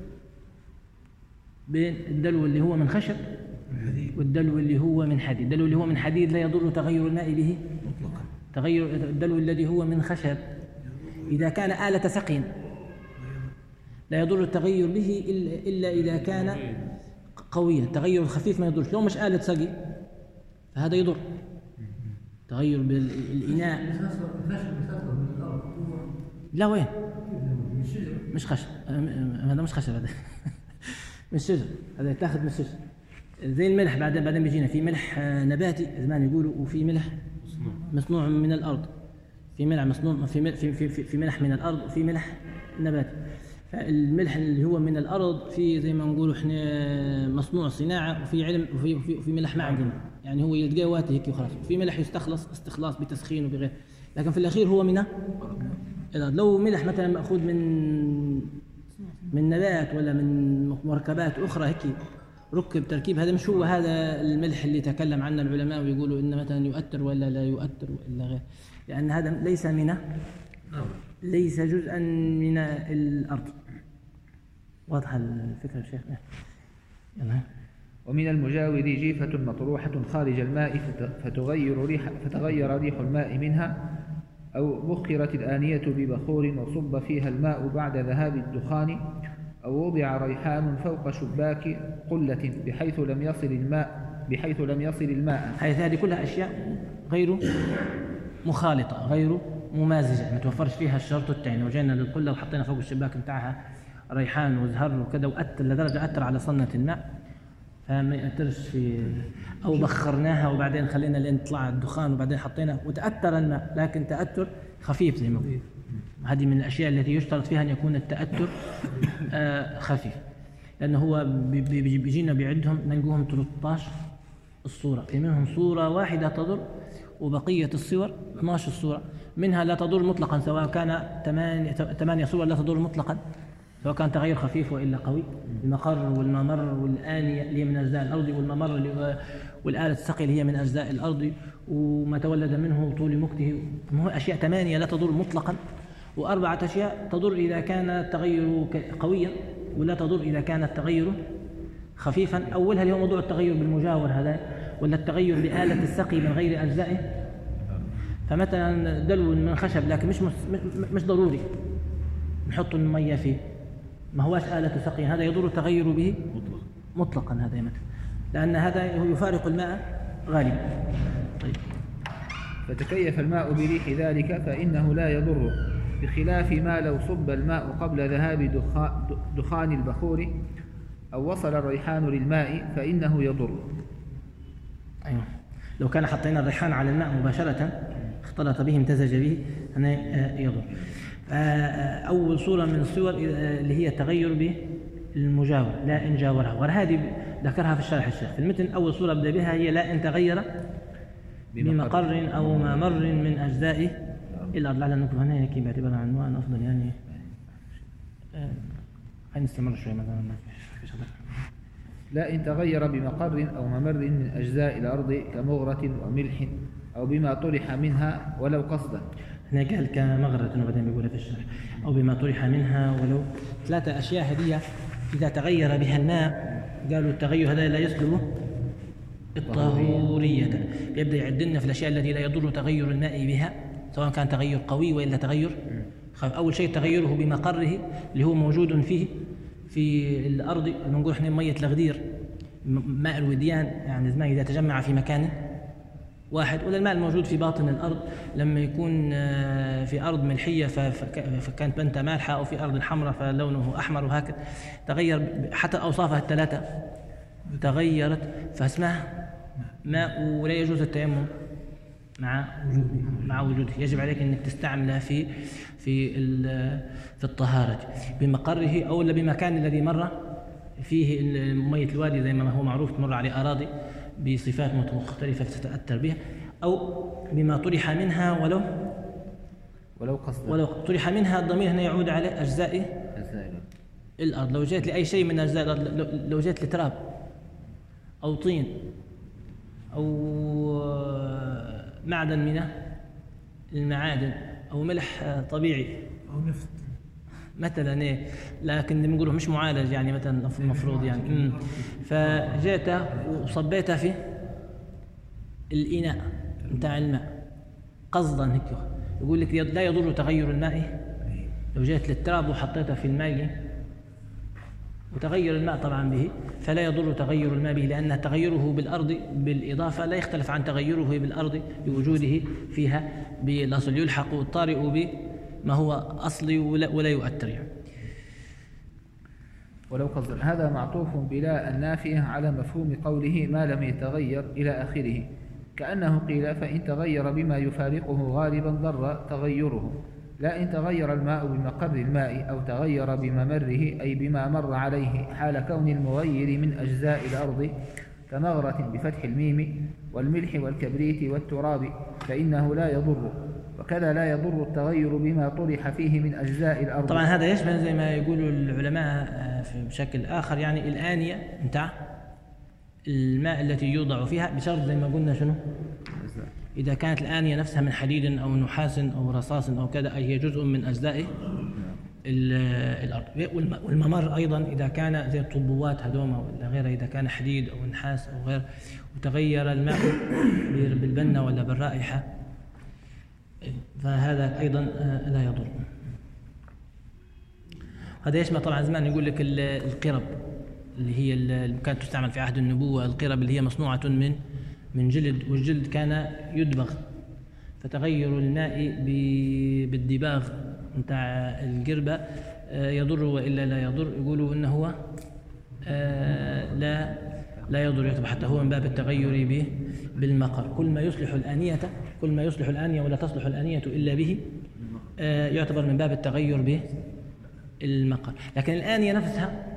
بين الدلو اللي هو من خشب والدلو اللي هو من حديد. الدلو اللي هو من حديد لا يضر تغير الماء به مطلقا. تغير الدلو الذي هو من خشب إذا كان آلة سقي لا يضر التغير به إلا إذا كان قويا. التغير الخفيف ما يضرش، لو مش آلة سقي فهذا يضر. تغير بالإناء لا وين مش خشب، هذا مش خشب، هذا من الشجر، هذا يتاخذ من الشجر زي الملح. بعدين بعدين بيجينا في ملح نباتي زمان يقولوا، وفي ملح مصنوع من الأرض، في ملح مصنوع في في في في ملح من الأرض وفي ملح نباتي. فالملح اللي هو من الأرض في زي ما نقولوا احنا مصنوع صناعة، وفي علم، وفي وفي, وفي ملح معدن يعني هو يلقاه واتي هيك وخلاص. وفي ملح يستخلص استخلاص بتسخين وبغير، لكن في الأخير هو من الأرض. لو ملح مثلا مأخوذ من من نبات ولا من مركبات أخرى هيك ركب تركيب، هذا مش هو هذا الملح اللي تكلم عنه العلماء ويقولوا إن مثلا يؤثر ولا لا يؤثر ولا غير، لأن هذا ليس من ليس جزءا من الأرض. واضحة الفكرة يا شيخ؟ يلا. ومن المجاور جيفة مطروحة خارج الماء فتغير ريح فتغير ريح الماء منها، أو بخرت الآنية ببخور وصب فيها الماء بعد ذهاب الدخان، أو وضع ريحان فوق شباك قلة بحيث لم يصل الماء بحيث لم يصل الماء حيث هذه كلها أشياء غير مخالطة غير ممازجة، ما توفرش فيها الشرط الثاني. وجينا للقلة وحطينا فوق الشباك متاعها ريحان وزهر وكذا وأثر لدرجة أثر على صنة الماء فما يأثرش في، أو بخرناها وبعدين خلينا لين طلع الدخان وبعدين حطينا وتأثر الماء، لكن تأثر خفيف زي ما قلت. هذه من الأشياء التي يشترط فيها أن يكون التأثر آه خفيف، لأنه هو بيجينا بيعدهم نلقوهم ثلاثة عشر الصورة، في منهم صورة واحدة تضر وبقية الصور اثنتا عشرة صورة منها لا تضر مطلقا، سواء كان ثمانية صور لا تضر مطلقا، سواء كان تغير خفيف وإلا قوي. المقر والممر والآنية اللي هي من أجزاء الأرض، والممر اللي والآلة السقي اللي هي من أجزاء الأرض، وما تولد منه طول مكته. أشياء ثمانية لا تضر مطلقا، وأربعة أشياء تضر إذا كان التغير قويا ولا تضر إذا كان التغير خفيفا. أولها اللي هو موضوع التغير بالمجاور هذا، ولا التغير بآلة السقي من غير أجزائه. فمثلا دلو من خشب لكن مش مش ضروري نحط المية فيه، ما هواش آلة سقي، هذا يضر التغير به مطلقا هذا مثلا، لأن هذا يفارق الماء غالبا. طيب. فتكيف الماء بريح ذلك فإنه لا يضر، بخلاف ما لو صب الماء قبل ذهاب دخان البخور أو وصل الريحان للماء فإنه يضر. أيوة. لو كان حطينا الريحان على الماء مباشرة اختلط به امتزج به هنا يضر. أول صورة من الصور اللي هي التغير بالمجاور لا إن جاورها، وهذه ذكرها في الشرح الشيخ في المتن. أول صورة بدأ بها هي لا إن تغير بمقر أو ممر من أجزاء الأرض. لعل نكتب هنا هيك باعتبارها عنوان أفضل يعني. خلينا نستمر شوي مثلا. لا إن تغير بمقر أو ممر من أجزاء الأرض كمغرة وملح أو بما طرح منها ولو قصدا. هنا قال كمغرة وبعدين بيقولها في الشرح أو بما طرح منها ولو. ثلاثة أشياء هدية إذا تغير بها الماء قالوا التغير هذا لا يسلب الطهورية. يبدأ يعدلنا في الأشياء التي لا يضر تغير الماء بها سواء كان تغير قوي وإلا تغير خفيف. أول شيء تغيره بمقره اللي هو موجود فيه في الأرض، نقول إحنا مية الغدير ماء الوديان، يعني الماء إذا تجمع في مكان واحد، ولا الماء الموجود في باطن الأرض لما يكون في أرض ملحية فكانت بنتها مالحة، أو في أرض حمراء فلونه أحمر، وهكذا تغير حتى أوصافها الثلاثة تغيرت فاسمها ماء، ولا يجوز التيمم مع وجوده مع وجوده يجب عليك أنك تستعملها في في في الطهارة بمقره أو بمكان الذي مر فيه مية الوادي، زي ما هو معروف تمر عليه أراضي بصفات مختلفة تتأثر بها، أو بما طرح منها ولو ولو قصد ولو طرح منها. الضمير هنا يعود على أجزاء الأرض. لو جاءت لأي شيء من أجزاء الأرض، لو جاءت لتراب أو طين أو معدن من المعادن أو ملح طبيعي أو نفط مثلا، إيه لكن بنقوله مش معالج يعني مثلا المفروض يعني، فجيته وصبيتها في الإناء بتاع الماء قصدا هيك، يقول لك لا يضر تغير الماء. لو جيت للتراب وحطيتها في الماء وتغير الماء طبعا به، فلا يضر تغير الماء به، لأن تغيره بالأرض بالإضافة لا يختلف عن تغيره بالأرض بوجوده فيها بالأصل، يلحق الطارئ بما هو أصلي ولا, ولا يؤثر يعني. ولو قصد هذا معطوف بلا النافية على مفهوم قوله ما لم يتغير إلى آخره، كأنه قيل فإن تغير بما يفارقه غالبا ضر تغيره، لا إن تغير الماء بمقر الماء أو تغير بممره أي بما مر عليه حال كون المغير من أجزاء الأرض كمغرة بفتح الميم والملح والكبريت والتراب فإنه لا يضر، وكذا لا يضر التغير بما طرح فيه من أجزاء الأرض. طبعا هذا يشمل زي ما يقولوا العلماء بشكل آخر يعني الآنية متاع الماء التي يوضع فيها، بشرط زي ما قلنا شنو؟ إذا كانت الآنية نفسها من حديد أو نحاس أو رصاص أو كذا، أي هي جزء من أجزاء الأرض. والممر أيضا إذا كان زي الطبوات هذوما ولا غيرها، إذا كان حديد أو نحاس أو غير وتغير الماء بالبنة ولا بالرائحة، فهذا أيضا لا يضر. هذا يشمل طبعا زمان يقول لك القرب اللي هي اللي كانت تستعمل في عهد النبوة، القرب اللي هي مصنوعة من من جلد، والجلد كان يدبغ، فتغير الماء بالدباغ نتاع القربة يضر وإلا لا يضر. يقولوا إنه هو لا لا يضر، يعتبر حتى هو من باب التغير به بالمقر. كل ما يصلح الآنية كل ما يصلح الآنية ولا تصلح الآنية إلا به يعتبر من باب التغير به المقر. لكن الآنية نفسها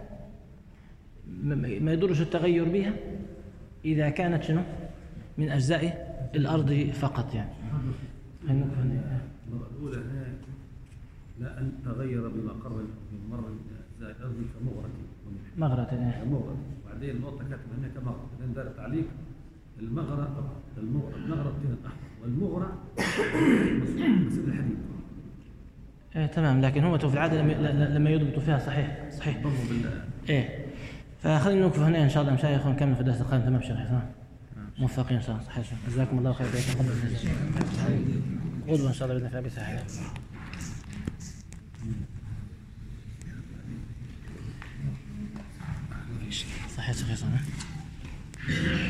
ما يضرش التغير بها إذا كانت شنو من أجزاء الأرض فقط يعني. المرة الأولى لا أن تغير بمقر من مرة أجزاء الأرض كمغرة مغرة مغرة، وبعدين النقطة كاتبة هنا كمغرة، بعدين دار تعليق المغرة المغرة المغرة الطين الأحمر والمغرة مسؤول الحديد. إيه تمام، لكن هو في العادة لما يضبطوا فيها صحيح صحيح إيه. فخلينا نوقف هنا إن شاء الله مشايخ ونكمل في الدرس القادم. تمام شرح موفقين إن شاء الله. صحيح جزاكم الله خير. غدوة إن شاء الله بإذن الله بساعة. صحيح صحيح صحيح.